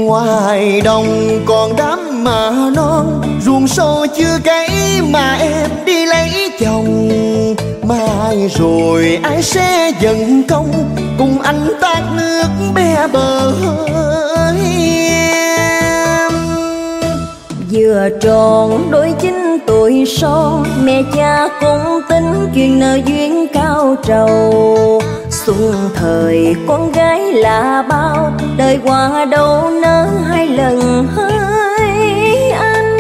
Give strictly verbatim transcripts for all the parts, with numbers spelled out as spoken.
Ngoài đồng còn đám mà non, ruộng sâu chưa cấy mà em đi lấy chồng. Mai rồi ai sẽ dần công cùng anh tát nước be bờ hơi em. Vừa tròn đôi chín tuổi son, mẹ cha cũng tính chuyện nợ duyên cao trầu. Xuân thời con gái là bao, đời qua đâu nỡ hai lần hỡi anh.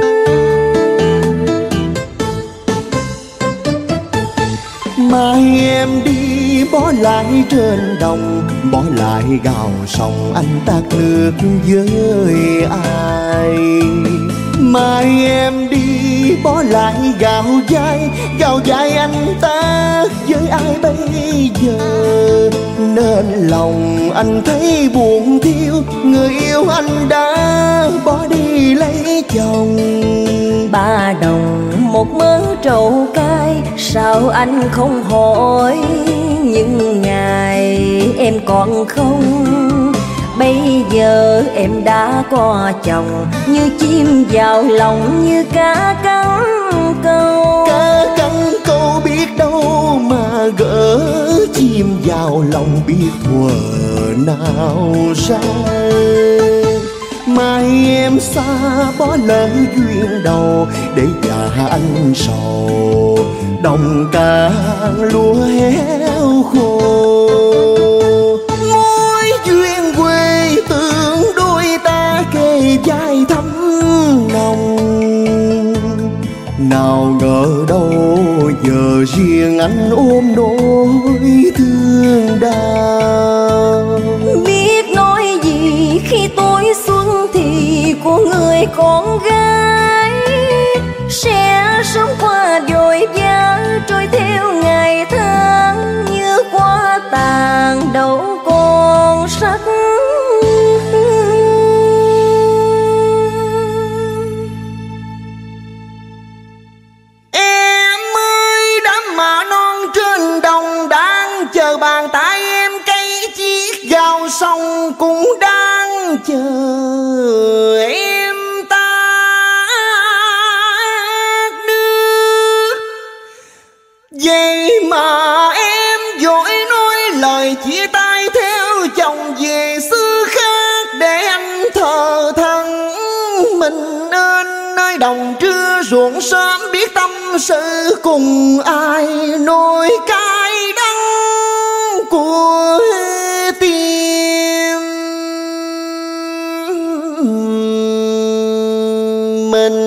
Mai em đi bỏ lại trên đồng, bỏ lại gào sông anh tát nước với ai. Mai em đi bỏ lại gạo dai, gạo dai anh tát với ai bây giờ. Nên lòng anh thấy buồn thiêu, người yêu anh đã bỏ đi lấy chồng. Ba đồng một mớ trầu cay, sao anh không hỏi những ngày em còn không. Bây giờ em đã có chồng, như chim vào lòng như cá cắn câu. Cá cắn câu biết đâu mà gỡ, chim vào lòng biết thuở nào ra. Mai em xa bỏ lỡ duyên đầu, để già anh sầu đồng càng lúa héo khô. Mối duyên quê tương đôi ta kề vai thắm nồng, nào ngờ đâu giờ riêng anh ôm nỗi thương đau. Biết nói gì khi tối xuân thì của người con gái sẽ sống qua vội vã, trôi theo ngày tháng như qua tàn đâu còn sắc. Em ơi đám mạ non trên đồng đang chờ bàn tay em cây chiếc gạo sông cũng đang chờ em tát nước. Vậy mà em vội nói lời chia tay theo chồng về xứ khác, để anh thờ thân mình nên nơi đồng trưa ruộng sớm biết tâm sự cùng ai nỗi cay đắng của tim mình.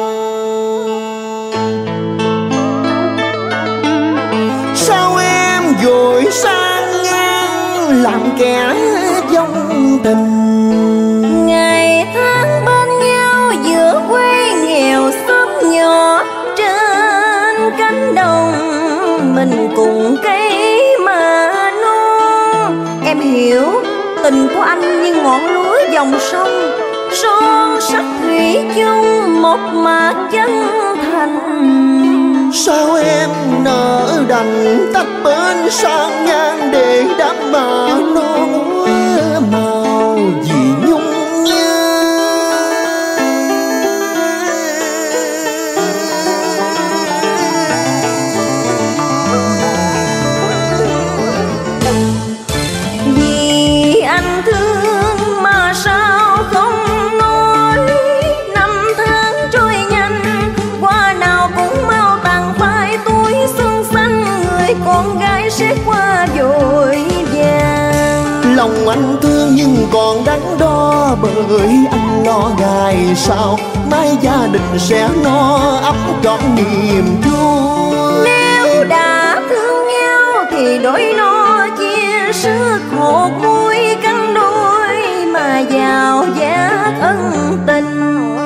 Sao em vội sang ngang làm kẻ vong tình. Ngày tháng bên nhau giữa quê nghèo xóm nhỏ, trên cánh đồng mình cùng cây mà non. Em hiểu tình của anh như ngọn lúa dòng sông, son sắc thủy chung một mạc chân thành. Sao em nỡ đành tách bên sang ngang, để đám mà non màu vì nhung nhớ. Vì anh thương mà sao không nói, năm tháng trôi nhanh qua nào cũng mau tàn phai. Tuổi xuân xanh người con gái sẽ qua vội vàng. Lòng anh thương nhưng còn đắn đo, bởi anh lo ngày sau mai gia đình sẽ no ấp trọn niềm vui. Nếu đã thương nhau thì đôi nó chia sức một vui cân đôi, mà giàu giá thân tình.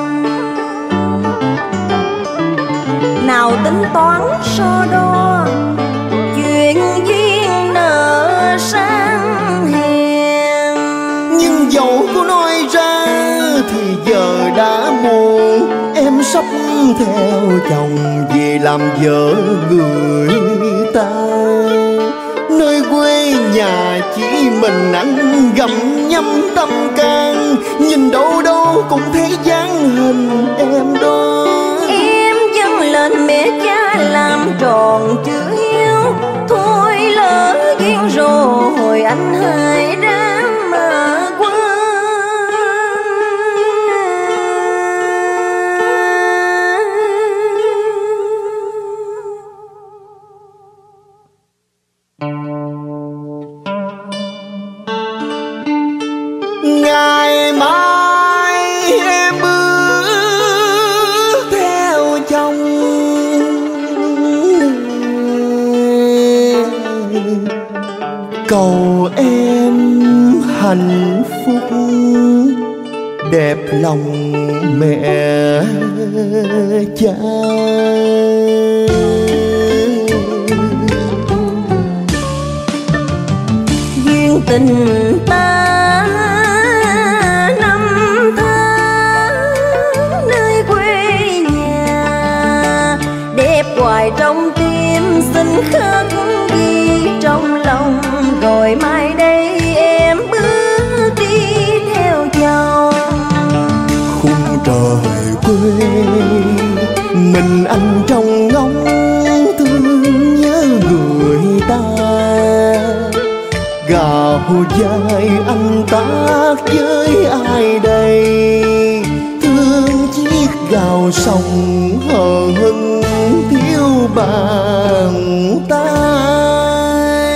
Nào tính toán so đo chuyện duyên nợ sang hèn. Nhưng dẫu có nói ra thì giờ đã muộn, em sắp theo chồng về làm vợ người ta. Nơi quê nhà chỉ mình anh gặm nhấm tâm can, nhìn đâu đâu cũng thấy dáng hình em đó. Em dâng lên mẹ cha làm tròn chữ hiếu, thôi lỡ duyên rồi anh hai đã mà quên. Ngày mai em bước theo chồng, cầu em hạnh phúc đẹp lòng mẹ cha. Duyên tình ta năm tháng nơi quê nhà, đẹp hoài trong tim xin khắc ghi trong lòng, rồi mai đây em bước đi theo chồng. Khung trời quê mình anh trong ngóng thương nhớ người ta, gào dài anh tác với ai đây, thương chiếc gào sông hờ hững thiếu bàn tay.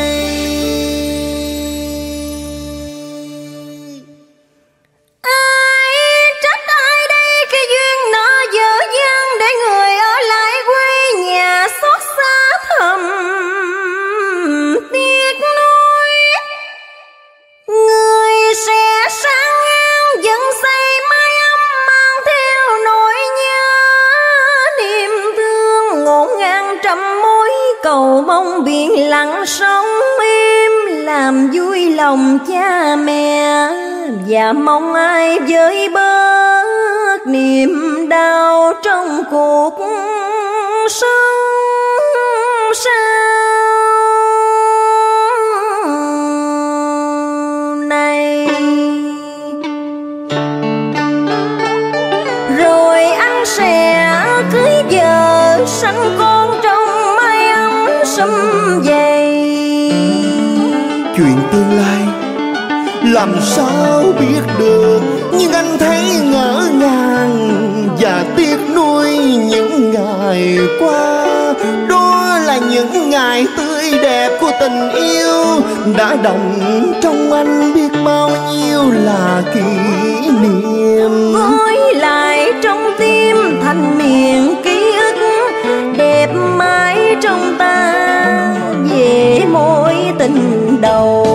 Ai trách ai đây khi duyên nợ dở dang, để người ở lại quê nhà xót xa thầm tiếc nuối. Người sẽ sang ngang dần xây mái ấm, mang theo nỗi nhớ niềm thương ngổn ngang trăm mối, cầu mong biển lặng sóng êm làm vui lòng cha mẹ, và mong ai vơi bớt niềm đau trong cuộc sống sau này. Rồi anh sẽ cưới vợ sanh con trong mái ấm sum vầy. Chuyện tương lai làm sao biết được, nhưng anh thấy ngỡ ngàng và tiếc nuối những ngày qua. Đó là những ngày tươi đẹp của tình yêu, đã đọng trong anh biết bao nhiêu là kỷ niệm. Gói lại trong tim thành miền ký ức, đẹp mãi trong ta về mối tình đầu.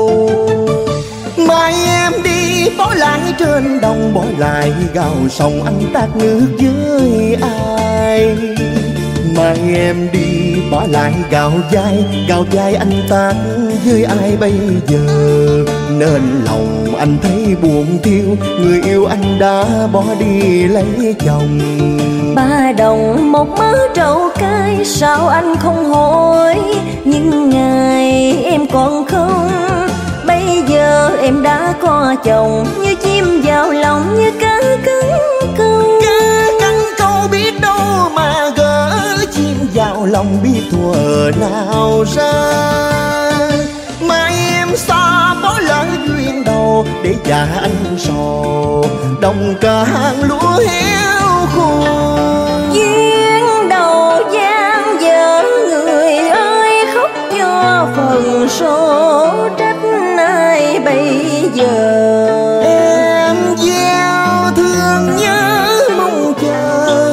Mai em đi bỏ lại trên đồng, bỏ lại gào sông anh tát nước với ai. Mai em đi bỏ lại gào vai, gào vai anh tát với ai bây giờ. Nên lòng anh thấy buồn thiêu, người yêu anh đã bỏ đi lấy chồng. Ba đồng một mớ trầu cay, sao anh không hỏi những ngày em còn không. Bây giờ em đã có chồng, như chim vào lòng như cá cắn câu. Cá cắn câu biết đâu mà gỡ, chim vào lòng biết thuở nào ra. Mai em xa bỏ lỡ duyên đầu, để già anh sầu đồng càng lúa héo khô. Duyên đầu gian dở, người ơi khóc cho phần số trách ai bây giờ. Em gieo thương nhớ mong chờ,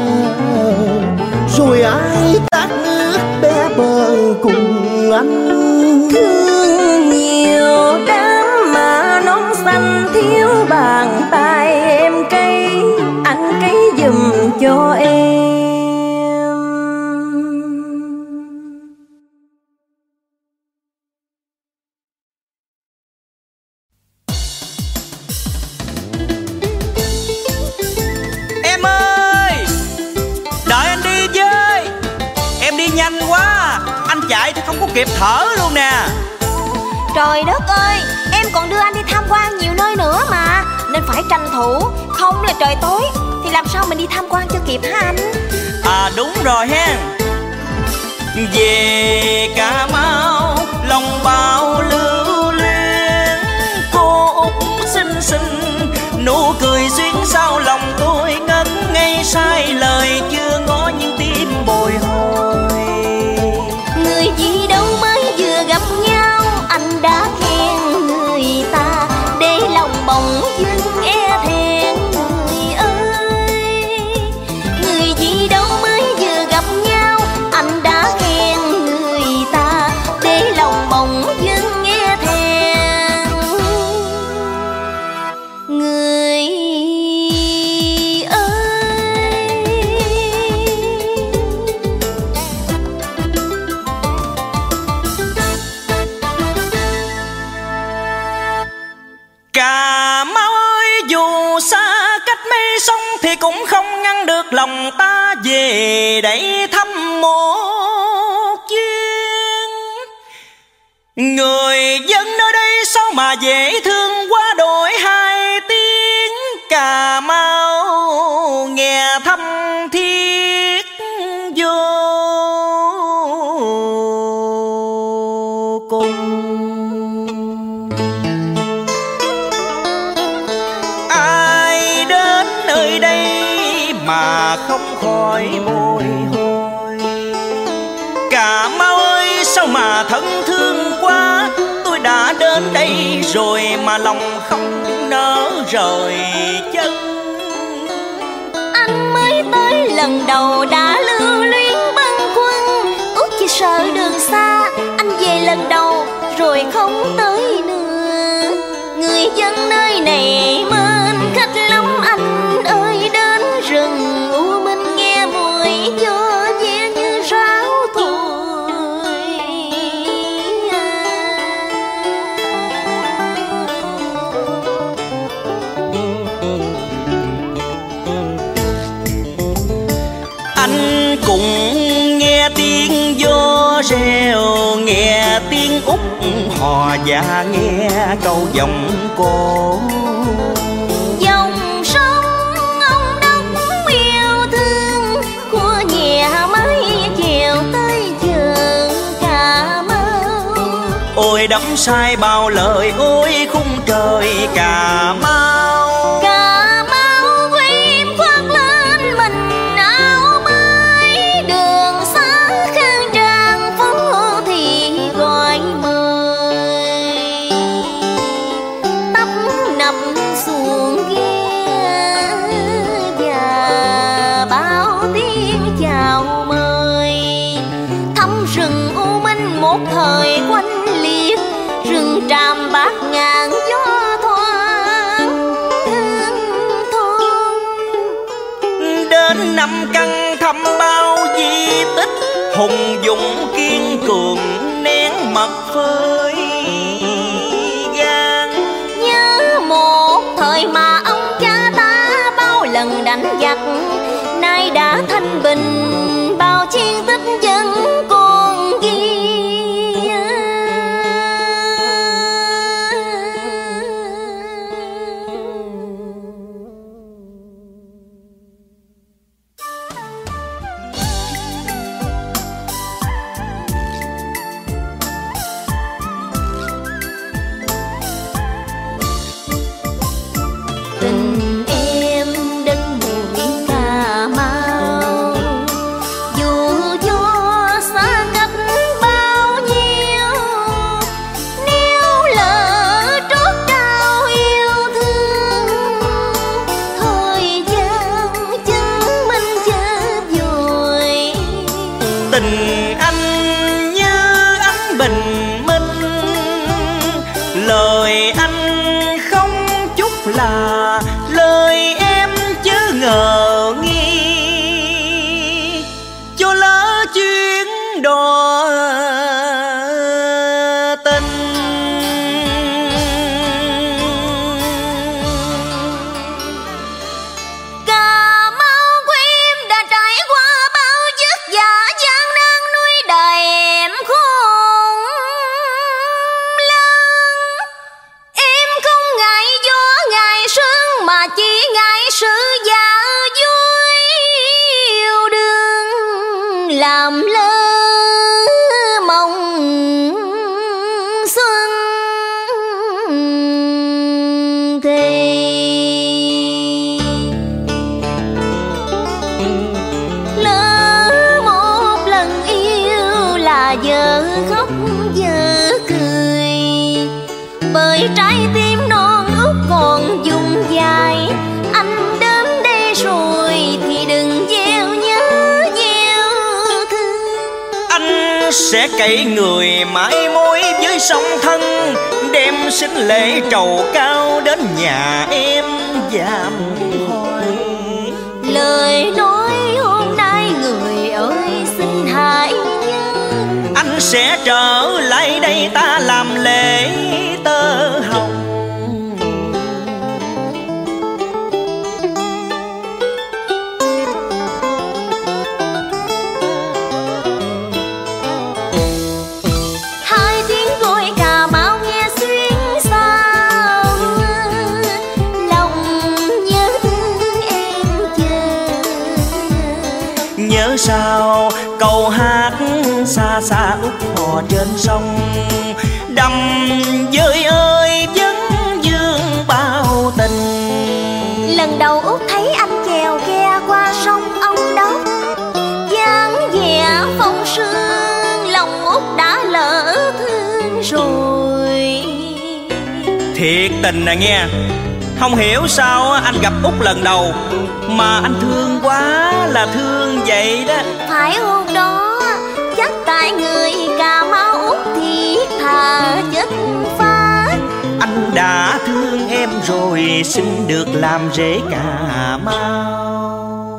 rồi ai tát nước bé bờ cùng anh. Thương nhiều đám mà nón xanh thiếu bàn tay, em cấy anh cấy giùm cho em. Em ơi, đợi anh đi với. Em đi nhanh quá, anh chạy thì không có kịp thở luôn nè. Trời đất ơi, em còn đưa anh đi tham quan nhiều nơi nữa mà, nên phải tranh thủ. Không là trời tối thì làm sao mình đi tham quan cho kịp hả anh? À đúng rồi ha. Về Cà Mau lòng bao lưu luyến, cô Út xinh xinh nụ cười duyên sao lòng tôi ngất ngây, sai lời chưa ngỏ những tim bồi hồi. Người gì đâu mới vừa gặp nhau, anh đã khen người ta để lòng bỗng dưng e thẹn. Người ơi, người gì đâu mới vừa gặp nhau, anh đã khen người ta để lòng bỗng dưng e thẹn. Người Cà Mau ơi, dù xa cách mấy sông thì cũng không ngăn được lòng ta về đây thăm một chuyến. Người dân nơi đây sao mà dễ thương quá đổi hai tiếng Cà Mau nghe thăm thiết vô cùng. Mà không khỏi bồi hồi. Cà Mau ơi, sao mà thân thương quá, tôi đã đến đây rồi mà lòng không nỡ rời chân. Anh mới tới lần đầu đã lưu luyến bâng khuâng, ước chỉ sợ đường xa, anh về lần đầu rồi không tới nữa. Người dân nơi này mến khách lắm anh ơi, đến rừng u minh nghe mùi gió ve như ráo thổi. Anh cũng nghe tiếng gió reo, nghe tiếng út hò và nghe câu giọng cô. Dòng sông ông đốc yêu thương, của nhà máy chèo tới giờ Cà Mau. Ôi đắm say bao lời, ôi khung trời Cà Mau. Cà Mau quê em khoác lên mình áo mới, đường xa khang trang phố thì gọi mời. Tấp nập xuồng ghe và bao tiếng chào mời, thăm rừng u minh một thời quanh liệt, rừng tràm bát ngàn gió thoáng hương thôn. Đến năm căn thăm bao di tích, hùng dũng kiên cường nén mặt phơi gan. Nhớ một thời mà ông cha ta bao lần đánh giặc, nay đã thanh bình bao chiến tích vẫn còn ghi. Tình em đất mũi Cà Mau, dù cho xa là giờ khóc giờ cười. Bởi trái tim non ước còn dùng dài, anh đến đây rồi thì đừng gieo nhớ gieo thương. Anh sẽ cậy người mãi mối với song thân, đem xin lễ trầu cao đến nhà em dạm hỏi. Lời nói hôm nay người ơi xin hãy nhớ, anh sẽ trở lại đây ta làm lễ tơ hồng. hai tiếng gọi Cà Mau nghe xuyên xa, lòng nhớ thương em chờ. Nhớ sao câu hát xa xa út hò trên sông, đầm dơi ơi vấn dương bao tình. Lần đầu út thấy anh chèo ghe qua sông Ông Đốc, dáng vẻ phong sương lòng út đã lỡ thương rồi. Thiệt tình nè nghe, không hiểu sao anh gặp út lần đầu mà anh thương quá là thương vậy đó. Phải hôm đó chắc tại người Cà Mau út thiệt thà chất phá. Anh đã thương em rồi xin được làm rể Cà Mau.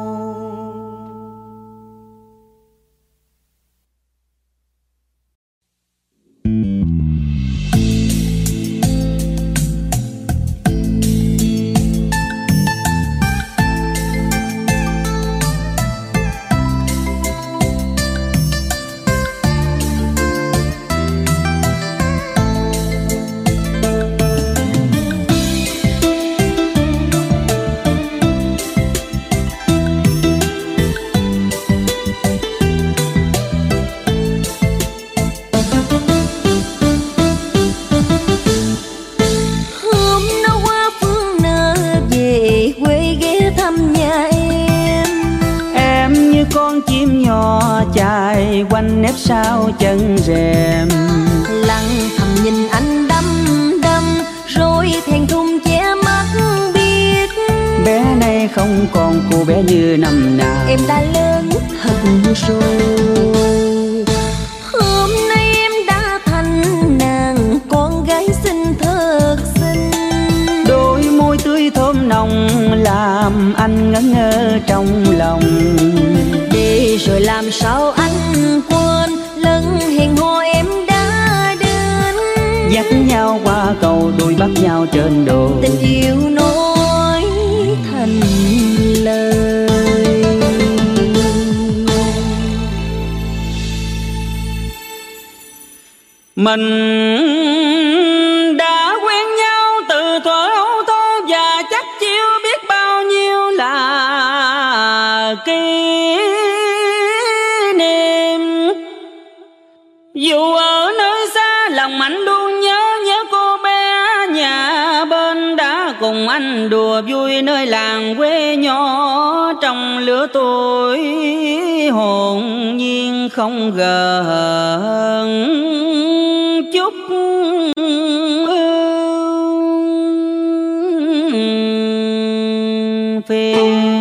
Chài quanh nếp sau chân rèm, lặng thầm nhìn anh đăm đăm rồi thẹn thùng che mắt biết. Bé này không còn cô bé như năm nào, em đã lớn thật rồi. Hôm nay em đã thành nàng con gái xinh thật xinh, đôi môi tươi thơm nồng làm anh ngẩn ngơ trong lòng. Đi rồi làm sao anh quên lần hẹn hò em đã đến, dắt nhau qua cầu đôi bắt nhau trên đồi. Tình yêu nói thành lời. Mình đã quen nhau từ thuở ấu thơ và chắc chiêu biết bao nhiêu là kỷ niệm. Dù ở nơi xa lòng anh luôn nhớ nhớ cô bé nhà bên đã cùng anh đùa vui nơi làng quê nhỏ. Trong lứa tuổi hồn nhiên không gợn chút phiền.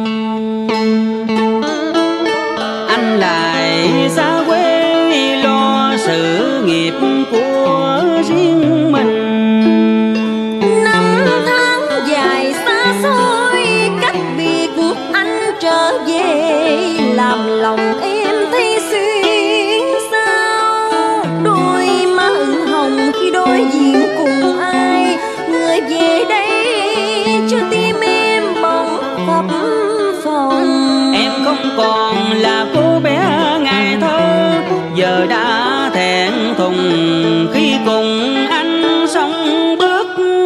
Anh lại xa quê lo sự nghiệp của riêng mình. Năm tháng dài xa xôi cách biệt, anh trở về làm lòng em thấy xuyên sao. Đôi má ửng hồng khi đối diện cùng ai, người về đây cho tim em bỗng phập phồng. Em không còn là cô bé ngày thơ, giờ đã thẹn thùng khi cùng anh sống bước.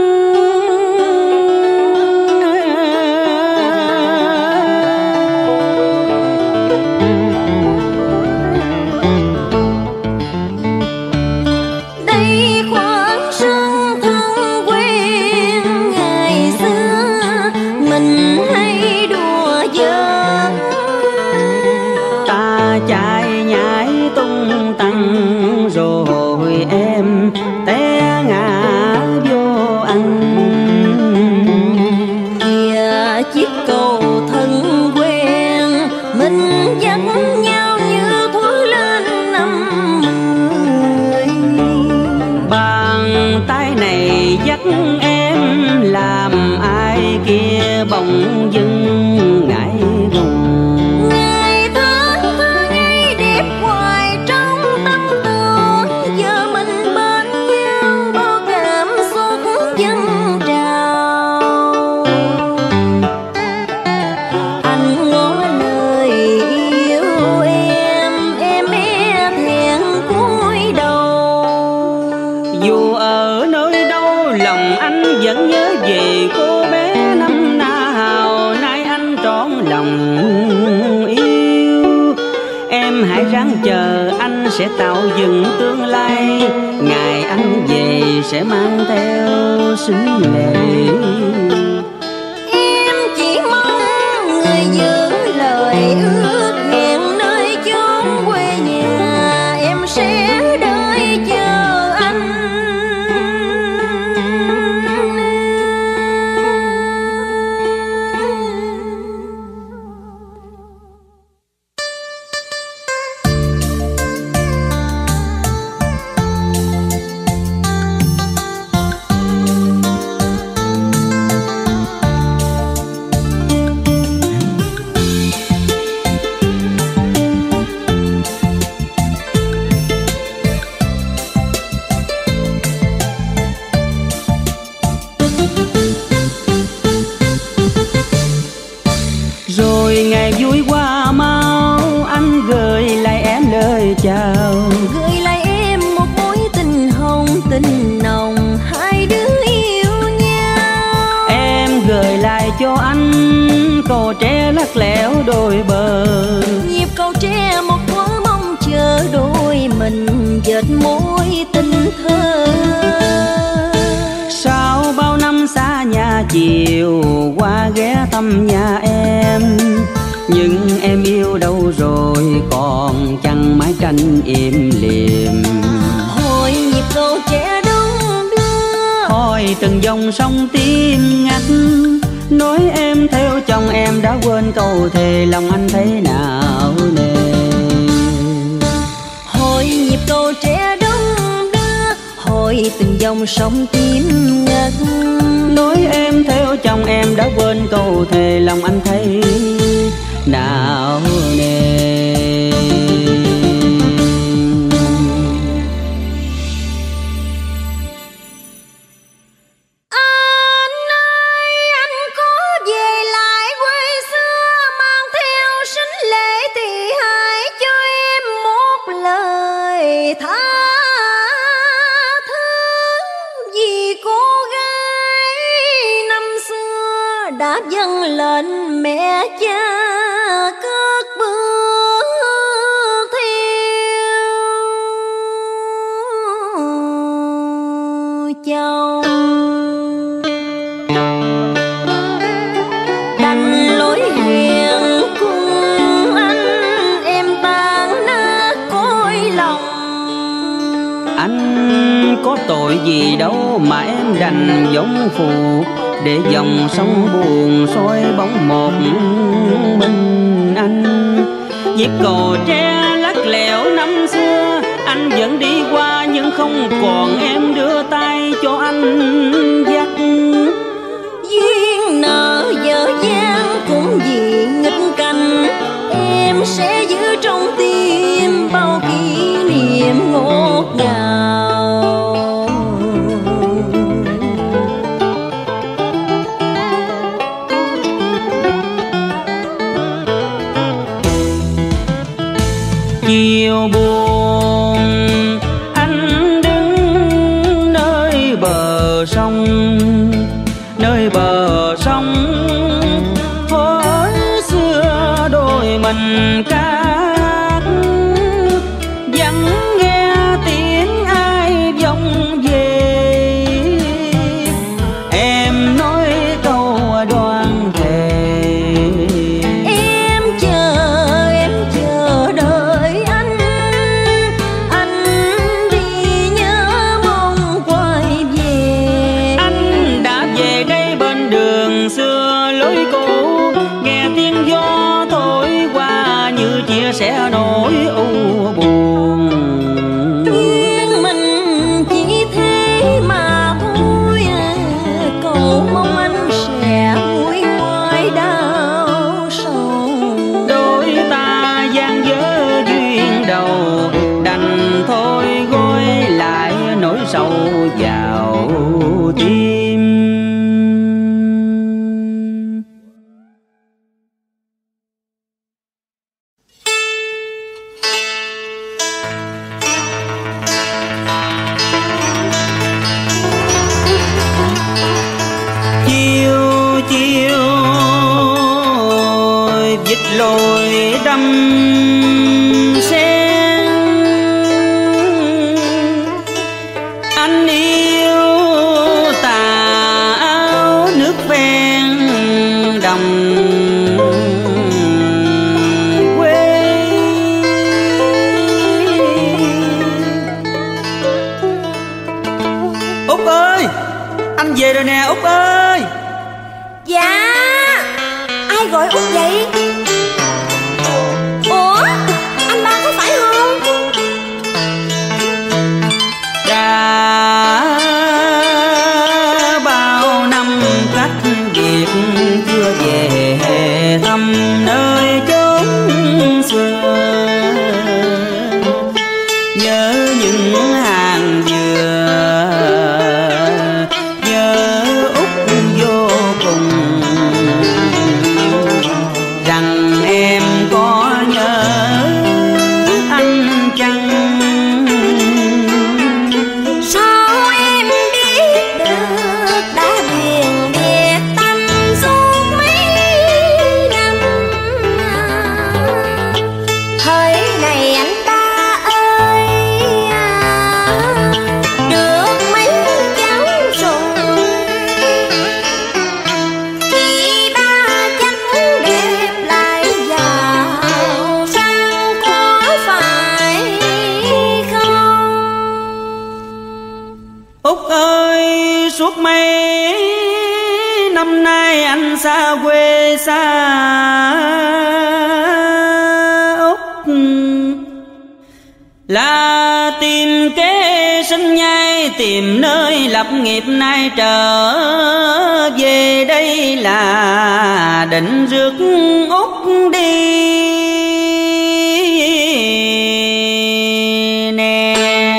Đây khoảng sân thân quen ngày xưa, mình hay đùa giỡn. Ta bỗng dưng ngại ngùng. Ngày tháng thơ ngây đẹp hoài trong tâm tưởng, giờ mình bên nhau bao cảm xúc dâng trào. Anh ngỏ lời yêu em, em e thẹn cúi đầu. Dù ở nơi đâu lòng anh vẫn nhớ về cô bé năm nào, nay anh trọn lòng yêu. Em hãy ráng chờ, anh sẽ tạo dựng tương lai. Ngày anh về sẽ mang theo xính lệ. Em chỉ mong người giữ lời ước hẹn nơi chốn quê nhà, em sẽ đợi chờ anh. Rồi ngày vui qua mau, anh gửi lại em lời chào. Gửi lại em một mối tình hồng tình nồng, hai đứa yêu nhau. Em gửi lại cho anh câu tre lắc lẻo đôi bờ. Nhịp cầu tre một thuở mong chờ đôi mình dệt mối tình thơ. Sau bao năm xa nhà chiều qua ghé thăm nhà em, nhưng em yêu đâu rồi còn chẳng mái tranh im lìm. Hồi nhịp cầu tre đông đưa, Hỏi từng dòng sông tim ngắt, nói em theo chồng em đã quên câu thề, lòng anh thấy nào nè. hồi nhịp cầu tre đông đưa, hồi từng dòng sông tim ngắt. Nói em theo chồng em đã quên câu thề, lòng anh thấy nào nè. Anh ơi, anh có về lại quê xưa, mang theo sính lễ thì hãy cho em một lời tha thứ. Vì cô gái năm xưa đã dâng lên mẹ cha cất bước theo chồng. Đành lối hẹn cùng anh, em tan nát cõi lòng. Anh có tội gì đâu mà em đành giống phù, để dòng sông buồn soi bóng một mình anh. Nhịp cầu tre lắc lẻo năm xưa, anh vẫn đi qua nhưng không còn em đưa tay cho anh dắt. Duyên nợ dở dang cũng vì nghịch cảnh, em sẽ giữ trong tim bao kỷ niệm ngọt ngào. Chiều buồn anh đứng nơi bờ sông, nơi bờ sông hồi xưa đôi mình cát. Vẫn nghe tiếng ai vọng về, em nói câu đoan thề. Em chờ, em chờ đợi anh, anh đi nhớ mong quay về. Anh đã về đây bên đường xưa lối cũ, nghe tiếng gió thổi qua như chia sẻ nỗi u buồn. Duyên mình chỉ thế mà thôi, cầu mong anh sẽ vui ngoan. ít lối đâm sen. Anh yêu tà áo nước ven đồng quê. Út ơi, anh về rồi nè Út ơi. Dạ, ai gọi Út vậy? Ủa, anh ba có phải không? Đã bao năm cách biệt chưa về thăm nơi chốn xưa, nhớ những hàng dừa, nhớ Út vô cùng. Rằng em có nhớ anh chăng? Sao em biết được đã biền biệt tâm suốt mấy năm? Thời này anh ba ơi, được mấy cháu rồi, chị ba chắc đẹp lại giàu sang có phải không? Út ơi, suốt mấy năm nay anh xa quê xa Út, là tìm kế sinh nhai, tìm nơi lập nghiệp, nay trở về đây là định rước Út đi nè.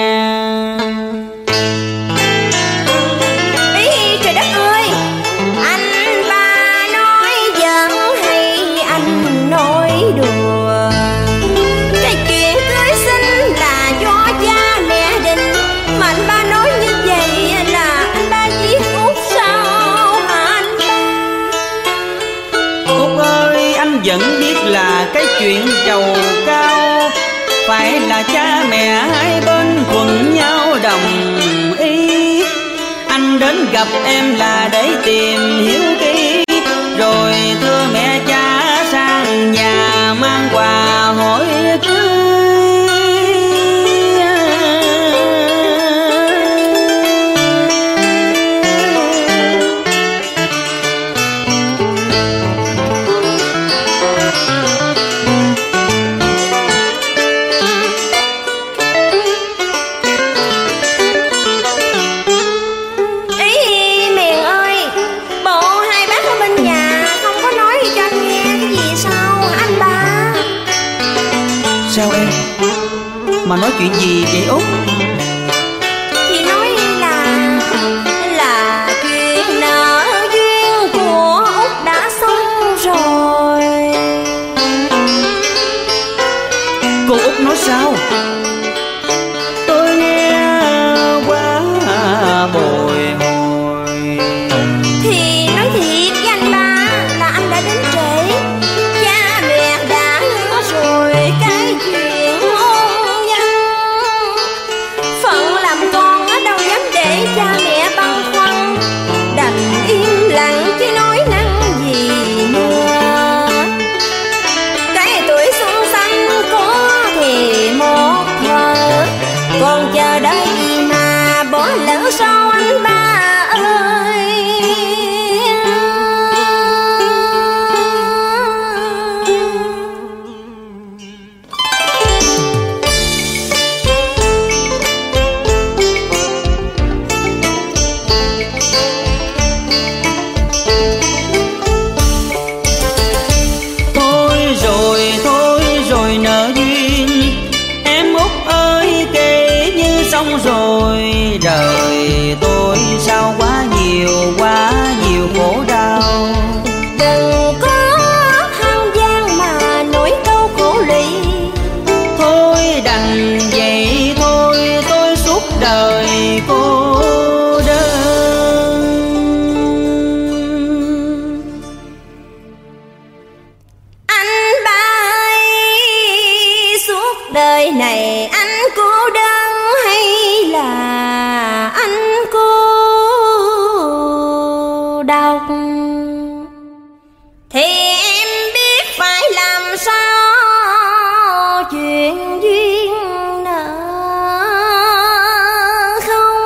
Ý trời đất ơi, anh ba nói giỡn hay anh nói đùa? Cái chuyện cưới xin là do cha mẹ định, mà anh ba nói như vậy là anh ba giết Út sao hả anh ba? Út ơi, anh vẫn biết là cái chuyện trầu cao phải là cha mẹ hai bên thuận nhau đồng ý. Anh đến gặp em là để tìm hiểu kỹ, rồi thưa mẹ cha sang nhà mang quà hỏi cưới. Ý Miền ơi, bộ hai bác ở bên nhà không có nói cho anh nghe cái gì sao hả anh ba? Sao em? Mà nói chuyện gì vậy Út? Chị nói là là chuyện nợ duyên của Út đã xong rồi. Cô Út nói sao? Tôi nghe quá bồi hồi. Thì nói thiệt với anh ba là anh đã đến trễ. Cha mẹ đã hứa rồi cái chuyện hôn nhân. Phận làm con ở đâu dám để cha mẹ băn khoăn, đành im lặng chứ nói năng gì nữa. Cái tuổi xuân xanh có thì một đời này anh cô đơn hay là anh cô độc, thì em biết phải làm sao chuyện duyên nợ không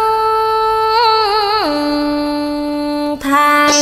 than.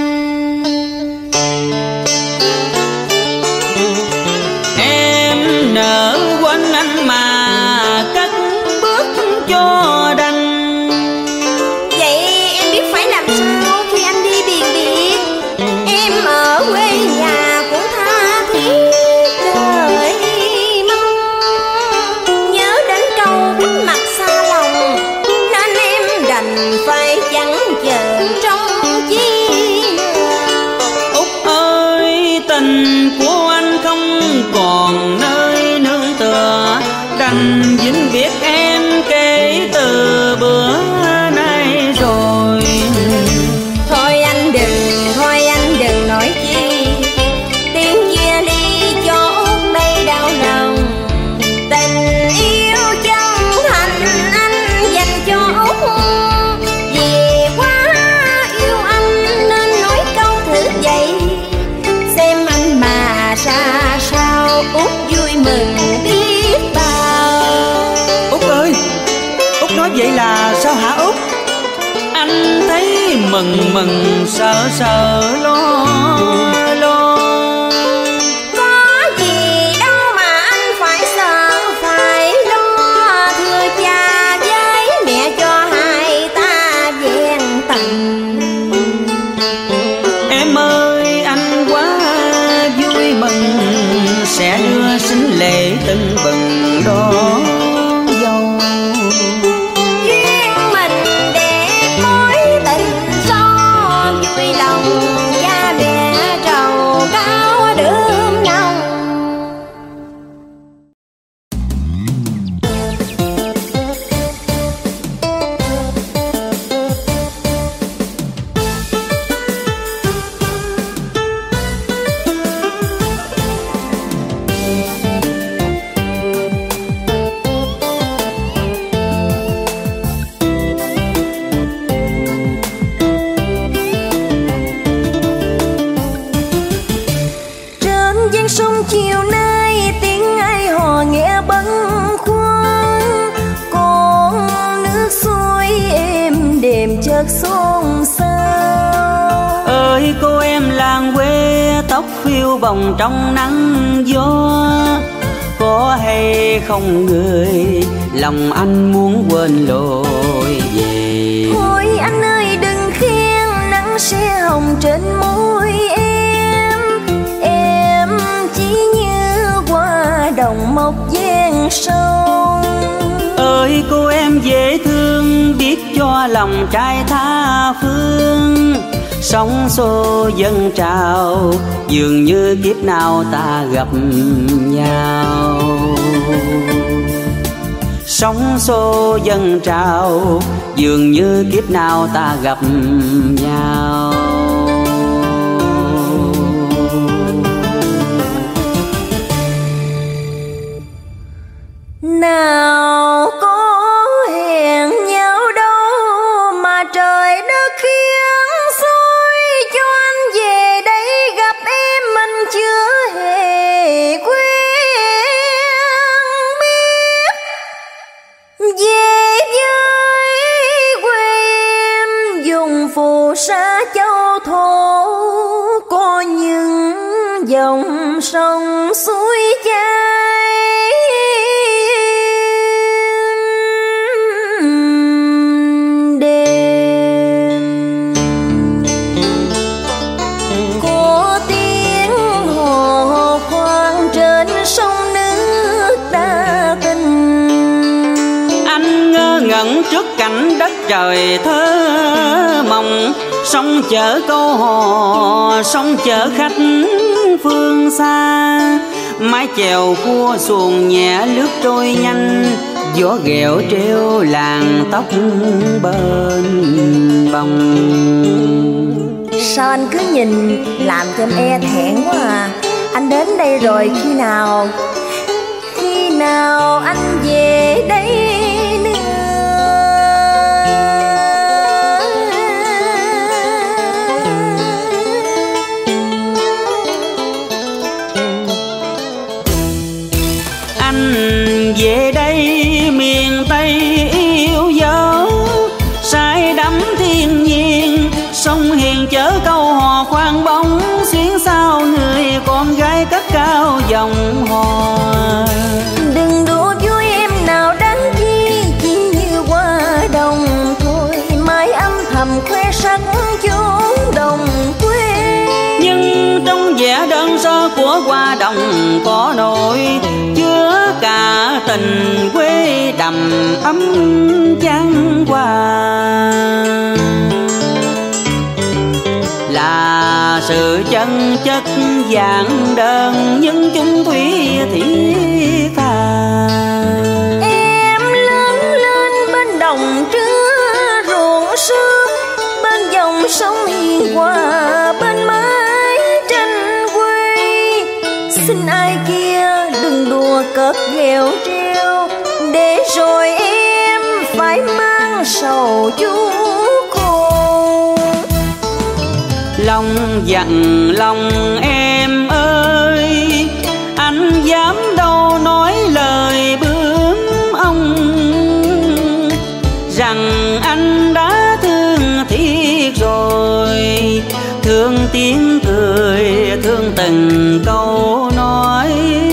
Em nỡ quên anh mà cất bước cho đành. Vậy em biết phải làm sao khi anh đi biệt biệt? Em ở quê nhà cũng tha thiết đợi mong, nhớ đến câu biết mặt xa lòng, nên em đành phải chẳng chờ trong chi. Út ơi, tình của anh không còn nơi nương tựa, đành vĩnh biệt em kể từ bữa nay rồi. Thôi anh đừng, thôi anh đừng nói chi, tiếng chia ly cho Út đây đau lòng. Tình yêu chân thành anh dành cho Út, vì quá yêu anh nên nói câu thử vậy. Xem anh mà ra sao Út vui mừng biết bao. Út ơi, Út nói vậy là sao hả Út? Anh thấy mừng mừng sợ sợ lo lo. Có gì đâu mà anh phải sợ phải lo, thưa cha với mẹ cho hai ta vẹn tình. Em ơi, anh quá vui mừng, sẽ đưa sính lễ tưng bừng đón dâu. Duyên mình đẹp mối tình son, vui lòng cha mẹ trầu cao đơm nồng. Trên giang sông chiều nay tiếng ai hò nghe bâng khuâng, con nước suối êm đềm chợt xôn xao. Ơi cô em làng quê, tóc phiêu bồng trong nắng gió, có hay không người lòng anh muốn quên lối về. Thôi anh ơi đừng khen, nắng sẽ hồng trên môi em. Em chỉ như hoa đồng mọc ven sông. Ơi cô em dễ thương, biết cho lòng trai tha phương. Sóng xô dâng trào, dường như kiếp nào ta gặp nhau. Sóng xô dâng trào, dường như kiếp nào ta gặp nhau. Nào có hẹn nhau đâu mà trời đất khiến xui cho anh về đây gặp em, mình chưa hề quen biết. Về với quê em dùng phù sa châu thổ, có những dòng sông suối chảy đêm. Có tiếng hò khoan trên sông nước ta tình. Anh ngơ ngẩn trước cảnh đất trời thơ mộng, sông chở câu hò, sông chở khách phương xa. Mái chèo cua xuồng nhẹ lướt trôi nhanh, gió ghẹo treo làn tóc bên bồng. Sao anh cứ nhìn làm cho em e thẹn quá à? Anh đến đây rồi khi nào? Khi nào anh về đây về đây miền Tây yêu dấu say đắm thiên nhiên, sông hiền chở câu hò khoan bóng xuyến sao người con gái cất cao dòng hò. Đừng đùa vui em nào đáng chi, chỉ như hoa đồng thôi mãi âm thầm khoe sắc chốn đồng quê. Nhưng trong vẻ đơn sơ của hoa đồng có nỗi chứa cả tình quê đầm ấm chan hòa, là sự chân chất dạng đơn nhưng chung thủy thiết tha. Em lớn lên bên đồng trưa ruộng sớm, bên dòng sông hiền hòa, bên mái tranh quê. Xin ai kia đừng đùa cợt ghẹo treo, để rồi em phải mang sầu chu khôn. Lòng dặn lòng em ơi, anh dám đâu nói lời bướm ông, rằng anh đã thương thiết rồi, thương tiếng cười, thương từng câu nói.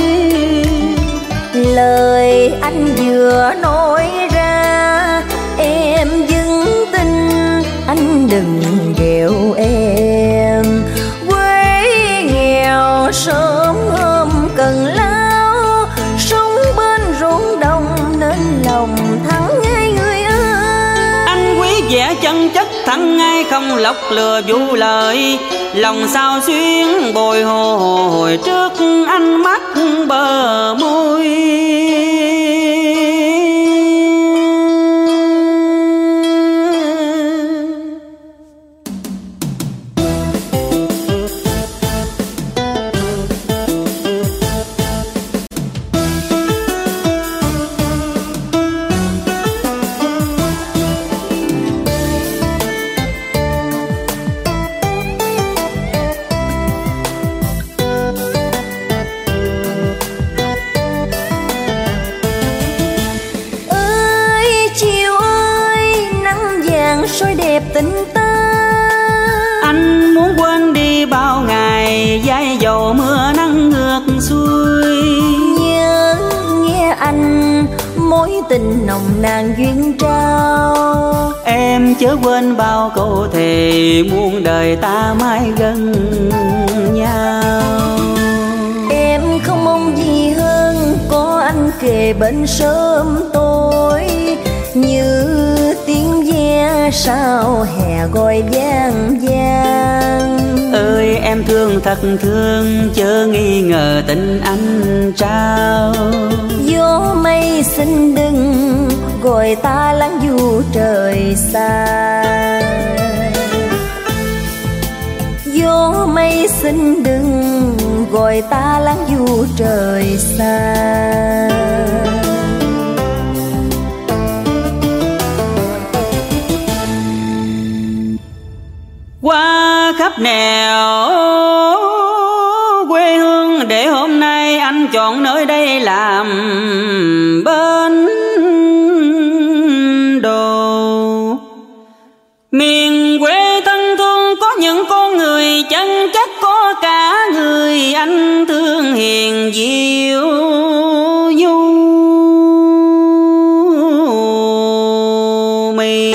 Lời anh vừa nói ra em vững tin, anh đừng ghẹo em. Quê nghèo sớm hôm cần lao, sống bên ruộng đồng nên lòng thắng ngay người ơi. Anh quý vẻ chân chất thắng ngay không lọc lừa vu lời, lòng sao xuyên bồi hồi trước ánh mắt bờ môi. Soi đẹp tình ta, anh muốn quên đi bao ngày dãi dầu mưa nắng ngược xuôi. nhớ nghe anh mối tình nồng nàn duyên trao. Em chớ quên bao câu thề muôn đời ta mãi gần nhau. Em không mong gì hơn có anh kề bên sớm tối, như tiếng ve sao hè gọi vang vang. Ơi em thương thật thương, chớ nghi ngờ tình anh trao. Gió mây xin đừng gọi ta lãng du trời xa. Gió mây xin đừng gọi ta lãng du trời xa. Qua khắp nẻo quê hương để hôm nay anh chọn nơi đây làm bến đồ. Miền quê thân thương có những con người chân chất, có cả người anh thương hiền diệu nhu mì.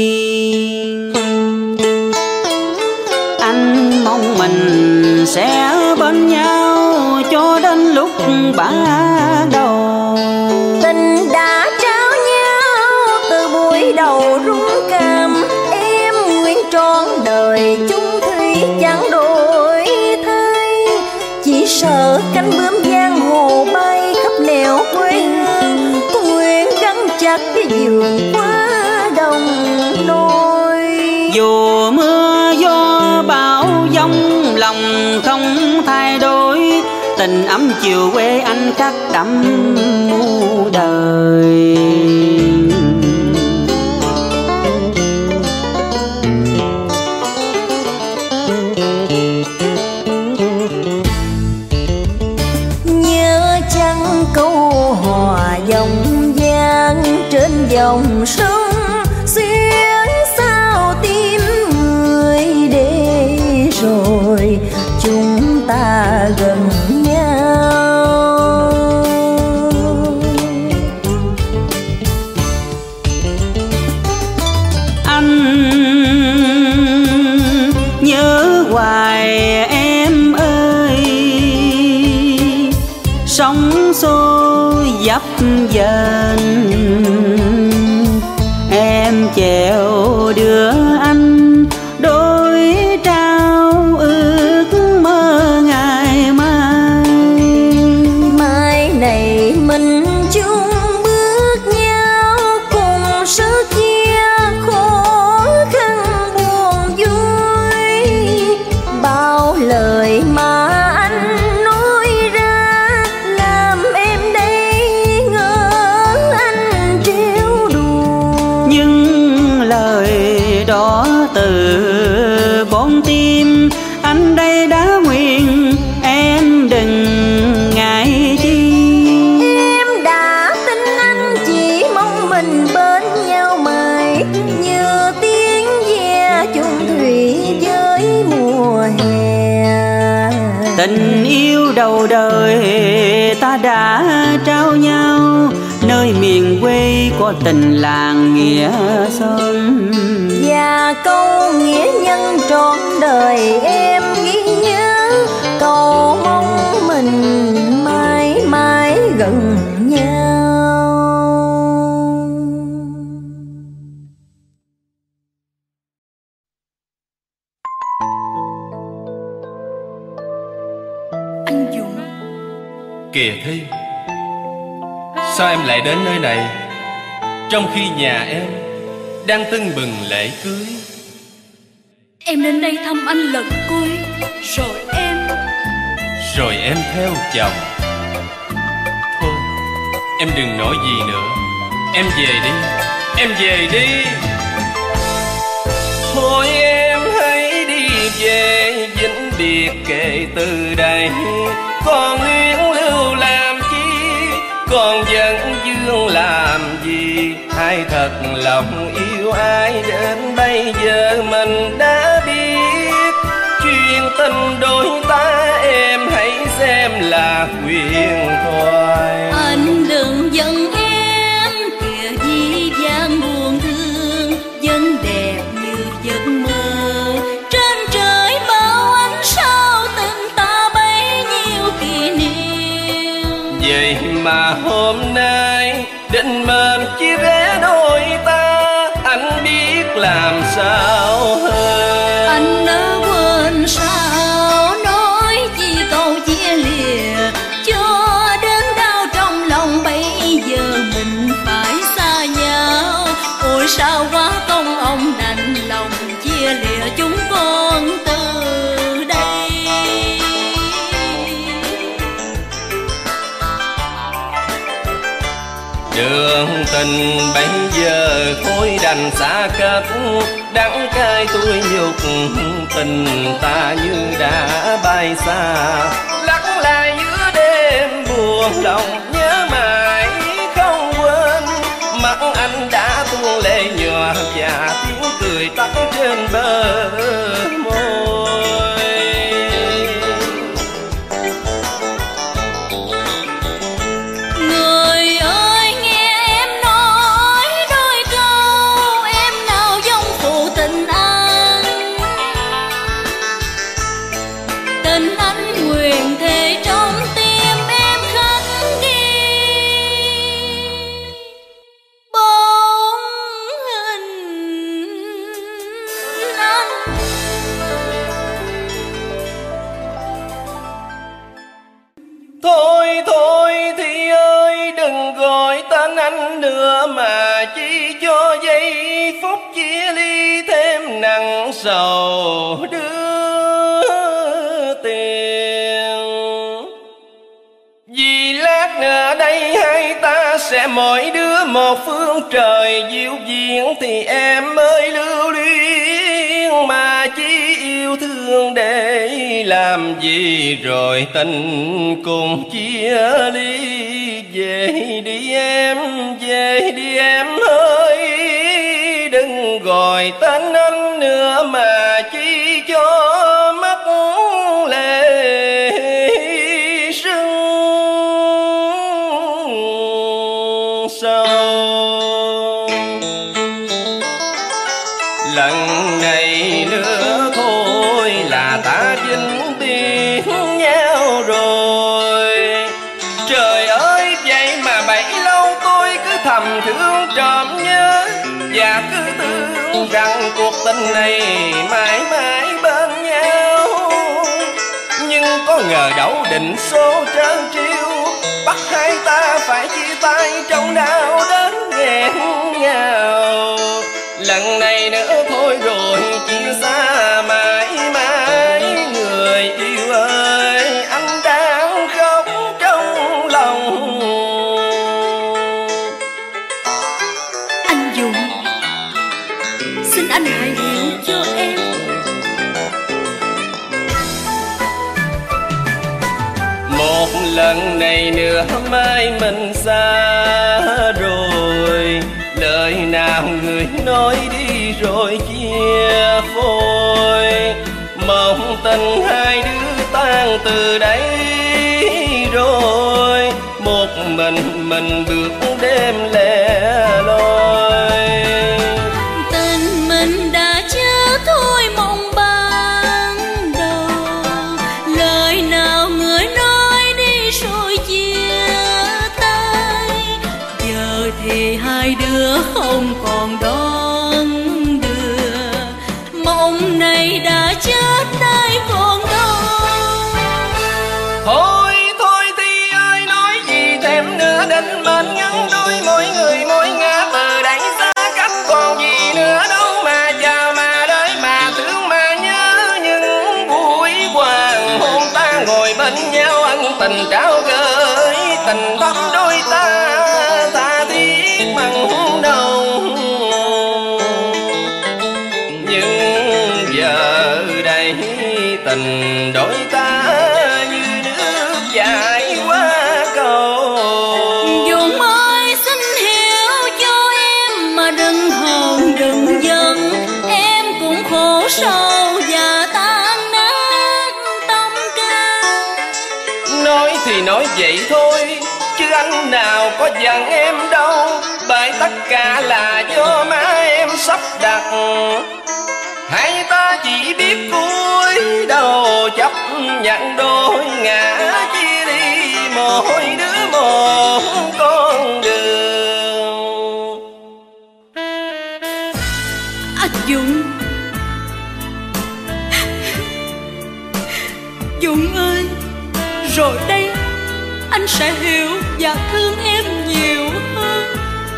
Anh mong mình sẽ bên nhau cho đến lúc ban đầu. Tình đã trao nhau từ buổi đầu rung cảm, em nguyện trọn đời chung thủy chẳng đổi thay. Chỉ sợ cánh bướm giang hồ bay khắp nẻo quê hương, có nguyện gắn chặt cái vườn hoa đồng nôi. Dù mưa gió bão giông lòng không thay đổi, tình ấm chiều quê anh khắc đậm muôn đời. Nhớ chăng câu hò dòng giang trên dòng sông xuyên sao tim người để rồi chúng ta gần nhau. Anh nhớ hoài em ơi, sóng xô dập dềnh em chèo đưa anh đôi trao ước mơ ngày mai. Mai này mình chung bước nhau cùng sức chia khó khăn buồn vui. Bao lời mà anh nói ra làm em đây ngỡ anh trêu đùa. Nhưng lời đó từ con tim anh đây đã nguyện em đừng ngại chi. Em đã tin anh chỉ mong mình bên nhau mãi như tiếng ve chung thủy với mùa hè. Tình yêu đầu đời ta đã trao nhau, nơi miền quê có tình làng nghĩa xóm. Và câu nghĩa nhân trọn đời em ghi nhớ, cầu mong mình mãi mãi gần nhau. Anh Dũng. Kìa Thi, sao em lại đến nơi này trong khi nhà em đang tưng bừng lễ cưới? Em đến đây thăm anh lần cuối, rồi em Rồi em theo chồng. Thôi, em đừng nói gì nữa. Em về đi, em về đi. Thôi em hãy đi về, vĩnh biệt kể từ đây. Còn luyến lưu làm chi, còn giận dương làm gì? Hai thật lòng yêu ai đến bây giờ mình đã biết. Chuyện tình đôi ta em hãy xem là huyền thoại. anh đừng giận em, kìa dĩ vãng buồn thương vẫn đẹp như giấc mơ. Trên trời bao ánh sao tình ta bấy nhiêu kỷ niệm. Vậy mà hôm nay định mệnh chia rẽ đôi ta, anh biết làm sao hơn. Anh đã quên sao nói chi câu chia lìa, cho đến đau trong lòng bây giờ mình phải xa nhau. Ôi sao quá công ông đành lòng chia lìa chúng con từ đây. Đường tình bây giờ thôi đành xa cách, đắng cay tôi nhục tình ta như đã bay xa. Lắc lại giữa đêm buồn lòng nhớ mãi không quên, mắt anh đã tuôn lệ nhòa và tiếng cười tắt trên bờ môi. Người ơi nghe em nói đôi câu, em nào giống phụ tình anh. Tình anh nguyện thề trong tim em khắc ghi bóng hình anh. Thôi thôi Thi ơi, đừng gọi tên anh nữa mà chỉ cho giây phút chia ly thêm nặng sầu đưa tiền. Vì lát nữa đây hai ta sẽ mỗi đứa một phương trời diệu diễn, thì em ơi lưu luyến mà chỉ yêu thương để làm gì, rồi tình cùng chia ly. Về đi em, về đi em ơi, đừng gọi tên anh nữa mà chỉ cho mắt lệ sưng sâu. Lần này nữa thôi là ta vĩnh biệt nhau rồi. Trời ơi vậy mà bấy lâu tôi cứ thầm thương trộm nhớ, và cứ tưởng rằng cuộc tình này mãi mãi bên nhau. Nhưng có ngờ đâu định số trơn trêu, bắt hai ta phải chia tay trong đau đớn nghẹn ngào. Lần này nữa thôi rồi chia xa mãi mãi, người yêu ơi anh đang khóc trong lòng. Anh Dũng, xin anh hãy hiểu cho em. Một lần này nữa mai mình xa rồi, lời nào người nói đi rồi chia phôi. Mong tình hai đứa tan từ đây rồi, một mình mình bước đêm lẻ loi. Tình mình đã chết thôi mong ban đầu, lời nào người nói đi rồi chia tay. Giờ thì hai đứa không còn đón đưa, mộng này đã chết nay còn đâu. Thôi thôi thì ơi nói gì thêm nữa, định mệnh ngắn đôi mỗi người mỗi ngã, từ đây xa cách còn gì nữa đâu mà chờ mà đợi mà thương mà nhớ. Nhưng buổi hoàng hôn ta ngồi bên nhau, ân tình trao gửi tình thắm đôi ta tha thiết mặn nồng. Nhưng giờ đây tình đôi ta như nước chảy qua cầu. Dũng ơi xin hiểu cho em mà đừng hờn đừng giận, em cũng khổ sâu và tan nát tâm can. Nói thì nói vậy thôi, chứ anh nào có giận em đâu, bởi tất cả là do má em sắp đặt. Hai ta chỉ biết cúi đầu chấp nhận đôi ngã, chia đi mỗi đứa một con đường. Anh Dũng, Dũng ơi, rồi đây anh sẽ hiểu và thương em nhiều hơn.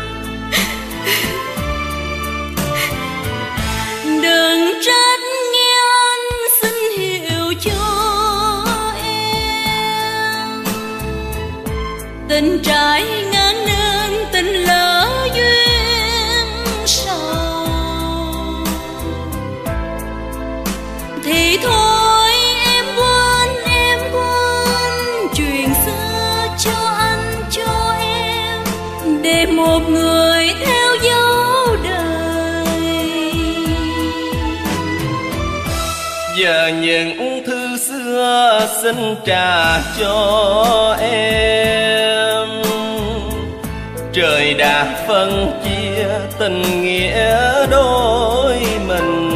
Đừng trách nghe anh xin hiểu cho em. Tình trái ngang nên tình lỡ duyên sâu, thì thôi em quên em quên chuyện xưa cho anh cho em, để một người theo dấu đời. Giờ những thư xưa xin trả cho em, trời đã phân chia tình nghĩa đôi mình.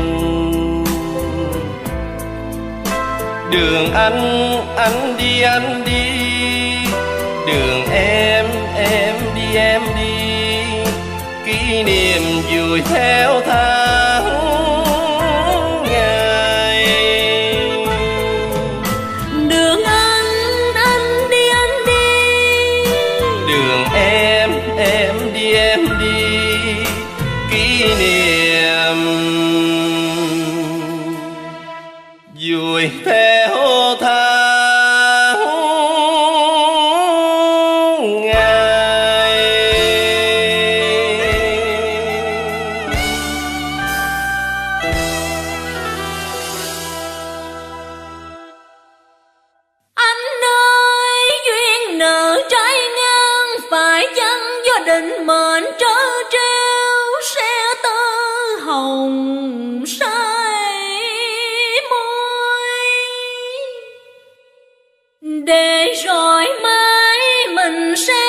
Đường anh, anh đi anh đi, đường em, em đi em đi, kỷ niệm vùi theo tháng ngày. Đường anh, anh đi anh đi, đường em, em đi em đi, kỷ niệm vùi theo tháng định mệnh trớ trêu sẽ tơ hồng say môi, để rồi mai mình sẽ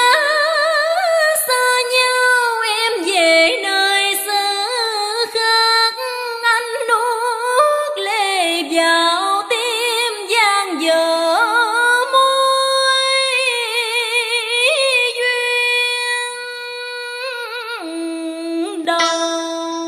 xa nhau. Em về nơi xứ khác, anh nuốt lệ vào tim gian dở mối duyên đầu.